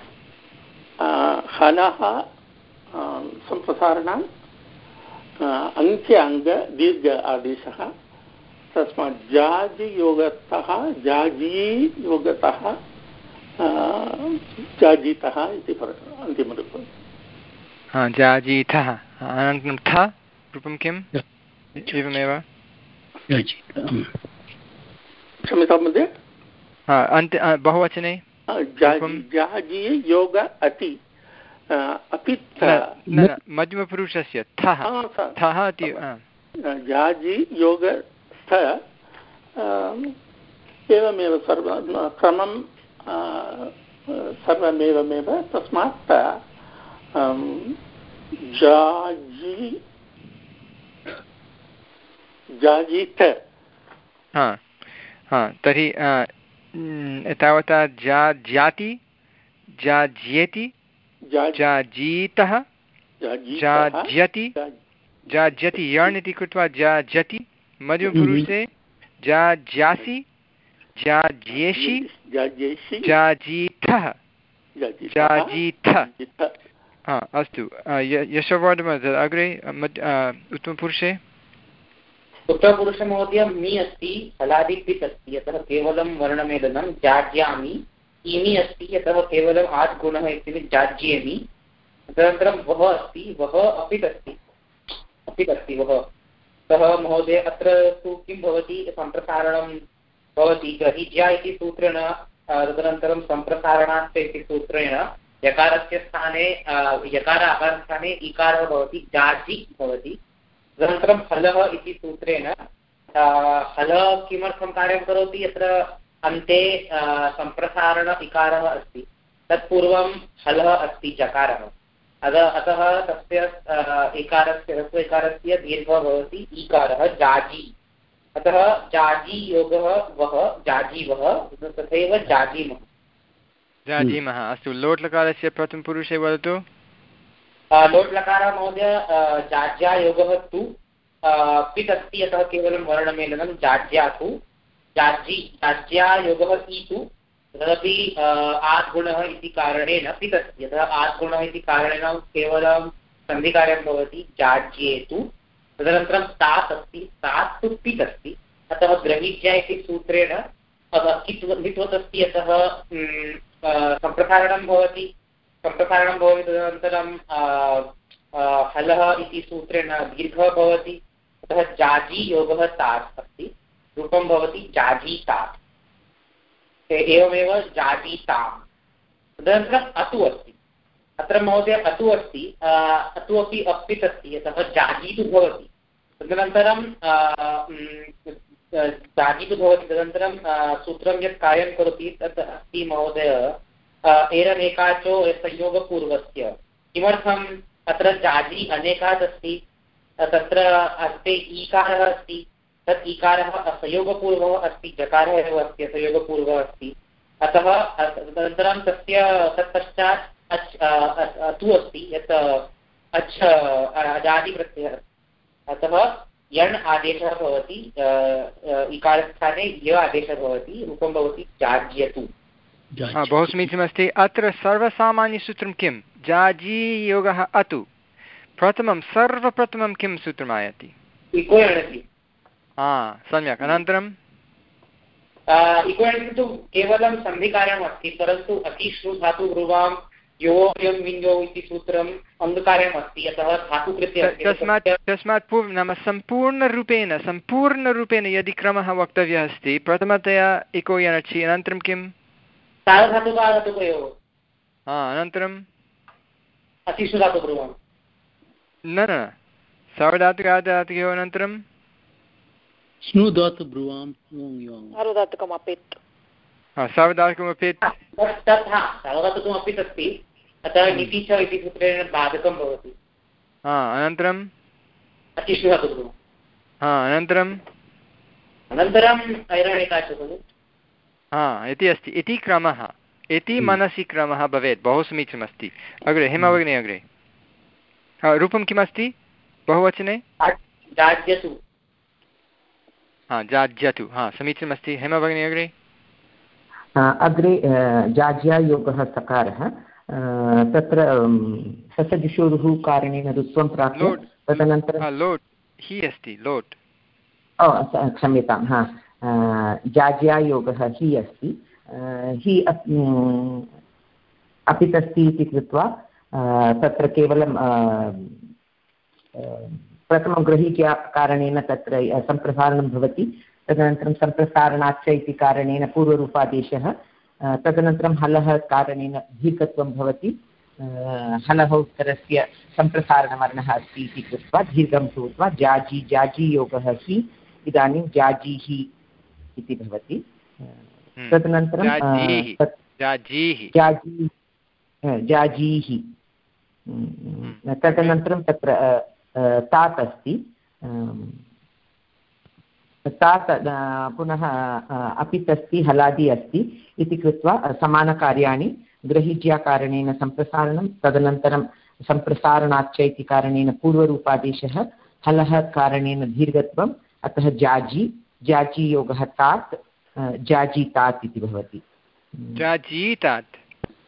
हलः सम्प्रसारणात् अन्त्य अङ्ग दीर्घ आदेशः तस्मात् जाजि योगतः जाजी योगतः जाजीतः इति अन्तिमरूपं जाजीतः अनन्तरं थ रूपं किम् एवमेव क्षम्यतां महोदय अन्ते बहुवचने जाजी योग अति अपि मध्यमपुरुषस्य थः थः इति जाजी योग स्थ एवमेव सर्व क्रमं सर्वमेवमेव तस्मात् जाजी जाजीत हा हा तर्हि तावता जा ज्याति जाज्येति जाजीतः जाज्यति जाज्यति यण् इति कृत्वा जाज्यति मध्यमपुरुषे जाज्यासि जाज्येषि जाजीथः जाजीथः हा अस्तु यशोवर्धन अग्रे उत्तमपुरुषे उत्तमपुरुषमहोदय मी अस्ति हलादिपित् अस्ति यतः केवलं वर्णमेलनं जाज्यामि इमि अस्ति यतः केवलम् आद् गुणः इति जाज्येमि तदनन्तरं वः अस्ति वः अपित् अस्ति अपित् अस्ति वः सः महोदय अत्र तु किं भवति सम्प्रसारणं भवति ग्रहीज्या इति सूत्रेण तदनन्तरं सम्प्रसारणात् इति सूत्रेण यकारस्य स्थाने यकार आकारस्थाने इकारः भवति जाजि भवति तदनन्तरं हलः इति सूत्रेण हलः किमर्थं कार्यं करोति यत्र अन्ते सम्प्रसारण इकारः अस्ति तत्पूर्वं हलः अस्ति जकारः अतः अतः तस्य इकारस्य ह्रस्वइकारस्य दीर्घः भवति ईकारः जाजी अतः जाजी योगः वः जाजी वः तथैव जाजीमः जाजीमः अस्तु लोट् लकारस्य प्रथमपुरुषे वदतु लोट् लकारः महोदय जाज्या योगः तु पित् अस्ति यतः केवलं वर्णमेलनं जाज्या तु जाजी जाज्या योगः इ तु तदपि आद्गुणः इति कारणेन पित् अस्ति यतः आद्गुणः इति कारणेन केवलं सन्धिकार्यं भवति जाज्येतु तदनन्तरं तात् अस्ति तात् तु पित् अस्ति अतः ग्रहीज्या इति सूत्रेण कित्वत् अस्ति यतः सम्प्रसारणं भवति सम्प्रसारणं भवति तदनन्तरं हलः इति सूत्रेण दीर्घः भवति अतः जाजी योगः तात् अस्ति रूपं भवति जाजी तात् एवमेव जाजीताम् तदनन्तरम् अतु अस्ति अत्र महोदय अतु अस्ति अतु अपि अपित् अस्ति यतः जाजीतु भवति तदनन्तरं जाजीतु भवति तदनन्तरं सूत्रं यत् कार्यं करोति तत् अस्ति महोदय एरनेकाचो संयोगपूर्वस्य किमर्थम् अत्र जाजी अनेकात् अस्ति तत्र अस्ते ईकारः अस्ति तत् ईकारः असंयोगपूर्वः अस्ति जकारः एव अस्ति असंयोगपूर्वः अस्ति अतः तदनन्तरं तस्य तत्पश्चात् अच् अतु अस्ति यत् अच् अजादिप्रत्ययः अतः यण् आदेशः भवति इकारस्थाने य आदेशः भवति रूपं भवति जाज्यतु बहु समीचीनमस्ति अत्र सर्वसामान्यसूत्रं किं जाजी योगः अतु प्रथमं सर्वप्रथमं किं सूत्रम् आयाति इको यणति हा सम्यक् अनन्तरं इको यणति तु केवलं सन्धिकार्यम् अस्ति परन्तु अतिश्रु धातु ब्रुवां यो यं विञ्जो इति सूत्रम् अङ्गकार्यम् अस्ति यतः धातुकृते तस्मात् तस्मात् पूर्वं नाम सम्पूर्णरूपेण सम्पूर्णरूपेण यदि क्रमः वक्तव्यः अस्ति प्रथमतया इको यणचि अनन्तरं किं सार्वधातुकाधातुकयोः हा अनन्तरम् अतिश्रु धातु ब्रुवां न न सार्वधातुकाधातुकयोः अनन्तरं स्नु धातु ब्रुवां सार्वधातुकम् अपेत् हा सार्वधातुकम् अपेत् तत् हा सार्वधातुकम् अपित् अस्ति अतः निति च इति सूत्रेण बाधकं भवति हा अनन्तरम् अतिश्रु धातु ब्रुवां हा अनन्तरम् अनन्तरम् ऐरणिकाच खलु हा इति अस्ति इति क्रमः इति मनसि क्रमः भवेत्। बहु समीचीनमस्ति। अग्रे हेमा भगिनी अग्रे रूपं किमस्ति बहुवचने? जाज्यतु। हा जाज्यतु, हा समीचीनमस्ति। हेमा भगिनी अग्रे अग्रे जाज्यायोगः सकारः तत्र ससदिशोरुः कारणेन रुत्वं प्राप्य तदनन्तरं लोट् हि अस्ति लोट् ओ क्षम्यतां हा जाज्यायोगः हि अस्ति हि अपि तस्ति इति कृत्वा तत्र केवलं प्रथमं गृहीत्या कारणेन तत्र सम्प्रसारणं भवति तदनन्तरं सम्प्रसारणाच्च इति कारणेन पूर्वरूपादेशः तदनन्तरं हलः कारणेन दीर्घत्वं भवति हलः उत्तरस्य सम्प्रसारणवर्णः अस्ति इति कृत्वा दीर्घं भूत्वा जाजि जाजीयोगः हि इदानीं जाजीः इति भवति तदनन्तरं जाजीः तदनन्तरं तत्र तात् अस्ति तात् पुनः अपित् अस्ति हलादि अस्ति इति कृत्वा समानकार्याणि गृहीज्याकारणेन सम्प्रसारणं तदनन्तरं सम्प्रसारणाच्च इति कारणेन पूर्वरूपादेशः हलः कारणेन दीर्घत्वम् अतः जाजी जाजीयोगः तात् जाजीतात् इति भवति। जाजीतात्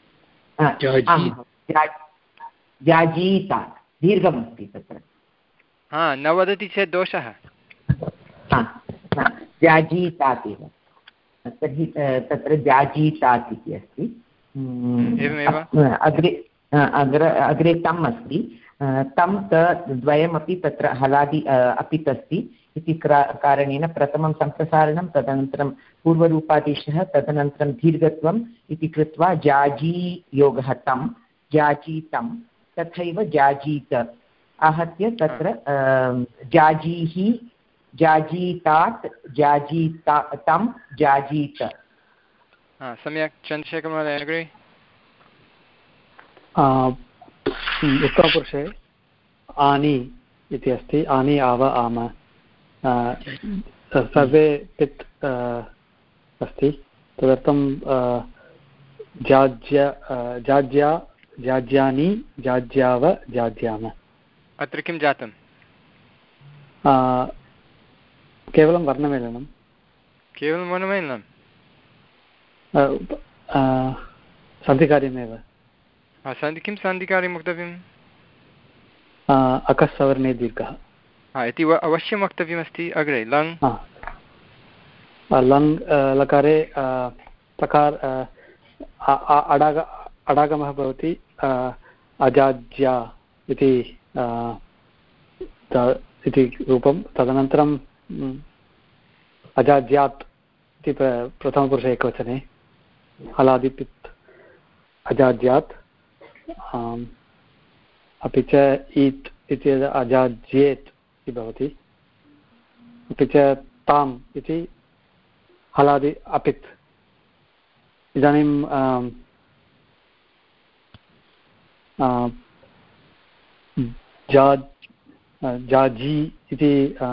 जाजीतात् दीर्घमस्ति तत्र हा न वदति चेत् दोषः जाजीतात् एव तर्हि तत्र जाजीतात् इति अस्ति। अग्रे अग्र अग्रे तम् अस्ति तं त द्वयमपि तत्र हलादि अपित् अस्ति इति कारणेन प्रथमं सम्प्रसारणं तदनन्तरं पूर्वरूपादेशः तदनन्तरं दीर्घत्वम् इति कृत्वा जाजीयोगः तं जाजीतं तथैव जाजीत आहत्य तत्र जाजीः जाजीतात् जाजीता तं जाजीत। सम्यक् चन्द्रशेखरमहोदय अग्रे उत्तरपुरुषे आनि इति अस्ति आनि आव आम सर्वे पित् अस्ति तदर्थं जाज्य जाज्या जाज्यानि जाज्याव जाज्याम। अत्र किं जातं? केवलं वर्णमेलनं केवलं वर्णमेलनं सन्धिकार्यमेव। सन्धि किं सन्धिकार्यं वक्तव्यम्? अकस्सवर्णे दीर्घः इति अवश्यं वक्तव्यमस्ति। अग्रे लङ् लङ् लकारे प्रकार अडाग अडागमः भवति अजाज्या इति इति रूपं तदनन्तरं अजाज्यात् इति प्रथमपुरुषे एकवचने हलादिपित् अजाज्यात् अपि च ईत् इति अजाज्येत् इति भवति अपि च ताम् इति हलादि अपित्। इदानीं जाज् जाजी इति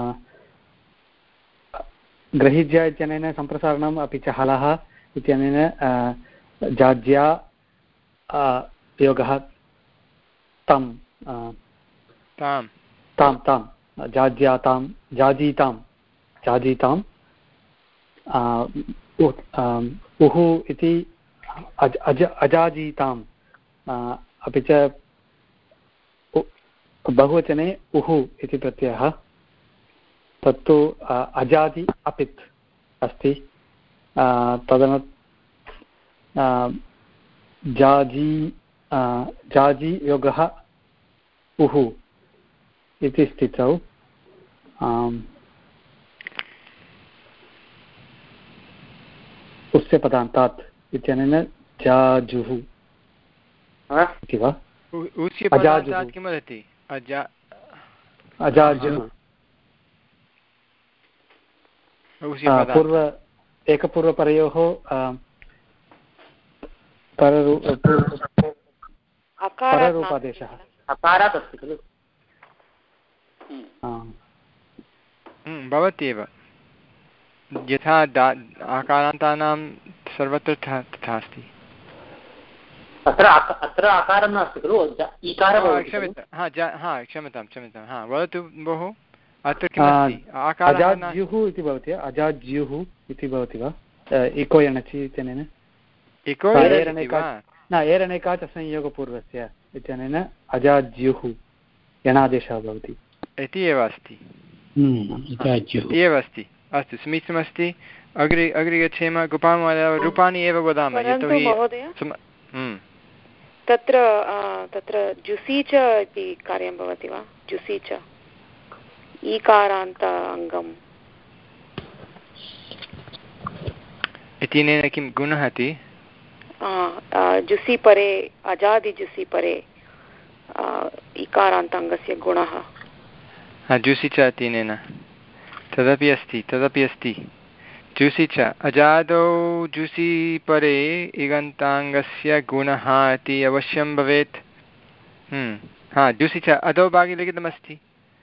गृहीज्य इत्यनेन सम्प्रसारणम् अपि च हलः इत्यनेन जाज्या योगः तं तां तां तां जाज्यातां जाजीतां जाजीतां उः इति अज अज अजाजीताम् अपि च बहुवचने उः इति प्रत्ययः तत्तु अजादि अपित् अस्ति तदनु जाजी जाजी योगः उः इति स्थितौ उस्य पदान्तात् इत्यनेन जाजुः इति वा? अजाजुः किं वदति? अजाजुः पूर्व एकपूर्वपरयोः पररूपादेशः अकारात् अस्ति खलु भवत्येव यथा आकारान्तानां सर्वत्र तथा अस्ति। अत्र अत्र आकारः नास्ति खलु ईकारः भवति क्षम्यतां हा क्षम्यतां क्षम्यतां हा वदतु भोः अत्र किमस्ति अजाज्युः इति भवति अजाज्युः इति भवति वा इको यणचि इत्यनेन इको न एरनेका च संयोगपूर्वस्य इत्यनेन अजाज्युः यणादेशः भवति इति एव अस्ति इति एव अस्ति अस्तु समीचीनमस्ति अग्रे अग्रे गच्छेम गोपालमहोदय रूपाणि एव वदामः यतोहि तत्र तत्र जुसि च इति कार्यं भवति वा जुसि च ईकारान्त अङ्गम् इत्यनेन किं गुणः इति जुसि परे अजादिजुसि परे इकारान्त अङ्गस्य गुणः जुसि च इत्यनेन तदपि अस्ति तदपि अस्ति जुसि च अजादौ जुसि परे इगन्ताङ्गस्य गुणः इति अवश्यं भवेत् हा जुसि च अधोभागे लिखितमस्ति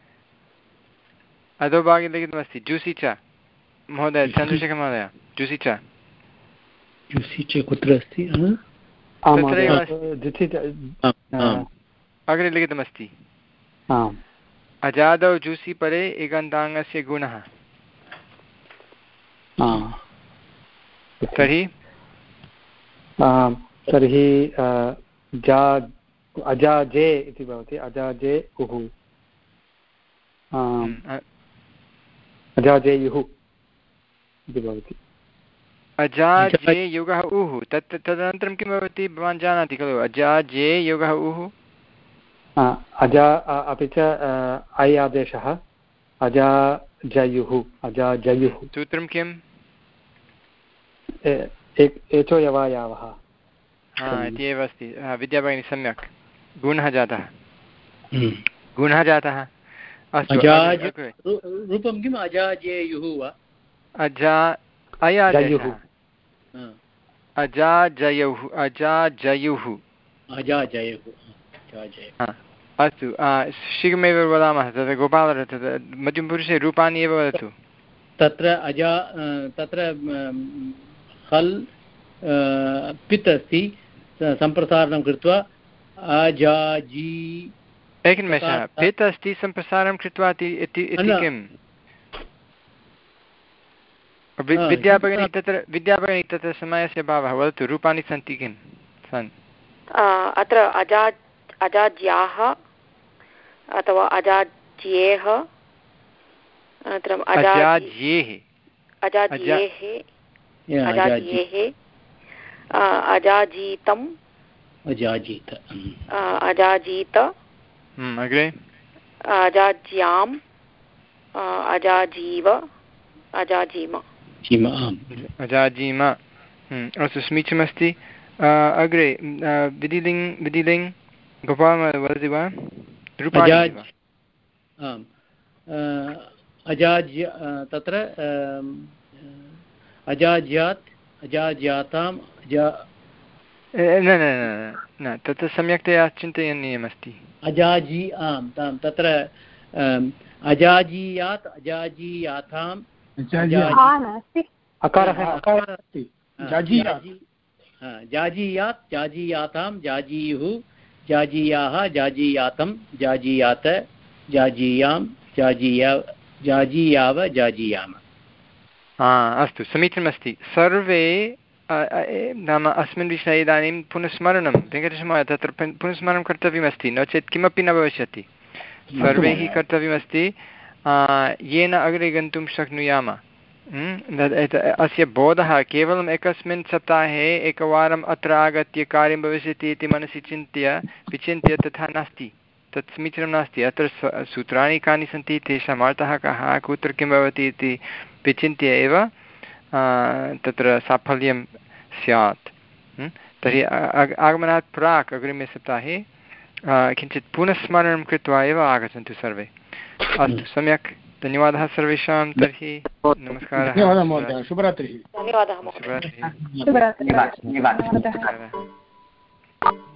अधोभागे लिखितमस्ति जुसि च महोदय चन्द्रशेखर महोदय जुसि च जुसि च कुत्र अस्ति अग्रे लिखितमस्ति अजादौ जुसि परे इगन्ताङ्गस्य गुणः तर्हि तर्हि अजाजे इति भवति अजाजे उः अजाजेयुः इति भवति अजाजे युगः उः तत् तदनन्तरं किं भवति भवान् जानाति खलु अजाजे युगः उः अजा अपि च ऐ आदेशः अजाजयुः अजाजयुः सूत्रं किम् एचो यवायावः इति एव अस्ति विद्याभगिनी सम्यक् गुणः जातः गुणः जातः अस्तु रूपं किम् अजाजेयुः वा अजा अयाजयुः अजाजयुः अजाजयुः अजाजयुः अस्तु शीघ्रमेव वदामः तत्र गोपालः तत् मध्यमपुरुषे रूपाणि एव वदतु तत्र अजा तत्र हल् पित् अस्ति सम्प्रसारणं कृत्वा अजाजी एकनिमेषः पित् अस्ति सम्प्रसारणं कृत्वा इति किम् विद्याभगिनी तत्र विद्याभगिनी तत्र समयस्य अभावः वदतु रूपाणि सन्ति किं सन् अत्र अजा अजाज्याः अथवा अजाज्येः अनन्तरम् अजाज्येः अजाज्येः अजाज्येः अजाजीतम् अजाजीत अजाजीत अग्रे अजाज्याम् अजाजीव अजाजीम अजाजीम अस्तु समीचीनमस्ति अग्रे विधिलिङ् विधिलिङ् गोपाल वदति वा रूपाणि अजाज्य तत्र अजाज्यात् अजाज्याताम् अजा न न न न तत्र सम्यक्तया चिन्तनीयमस्ति अजाजी आम् तां तत्र अजाजीयात् अजाजीयाताम् अकारः अकारः अस्ति जाजीयात् जाजीयातां जाजीयुः जाजीयाः जाजीयातं जाजीयात जाजीयां जाजीया जाजीयाव जाजीयाम अस्तु समीचीनमस्ति सर्वे नाम अस्मिन् विषये इदानीं पुनस्मरणं वेङ्कटेशमहोदय तत्र पुनस्मरणं कर्तव्यमस्ति नो चेत् किमपि न भविष्यति सर्वैः कर्तव्यमस्ति येन अग्रे गन्तुं शक्नुयाम अस्य बोधः केवलम् एकस्मिन् सप्ताहे एकवारम् अत्र आगत्य कार्यं भविष्यति इति मनसि चिन्त्य विचिन्त्य तथा नास्ति तत् समीचीनं नास्ति अत्र सूत्राणि कानि सन्ति तेषाम् अर्थः कः कुत्र किं भवति इति विचिन्त्य एव तत्र साफल्यं स्यात् तर्हि आगमनात् प्राक् अग्रिमे सप्ताहे किञ्चित् पुनस्मरणं कृत्वा एव आगच्छन्तु सर्वे अस्तु सम्यक् धन्यवादः सर्वेषां तर्हि नमस्कारः धन्यवादः महोदय शुभरात्रिः धन्यवादः शुभरात्रिः शुभरात्रिः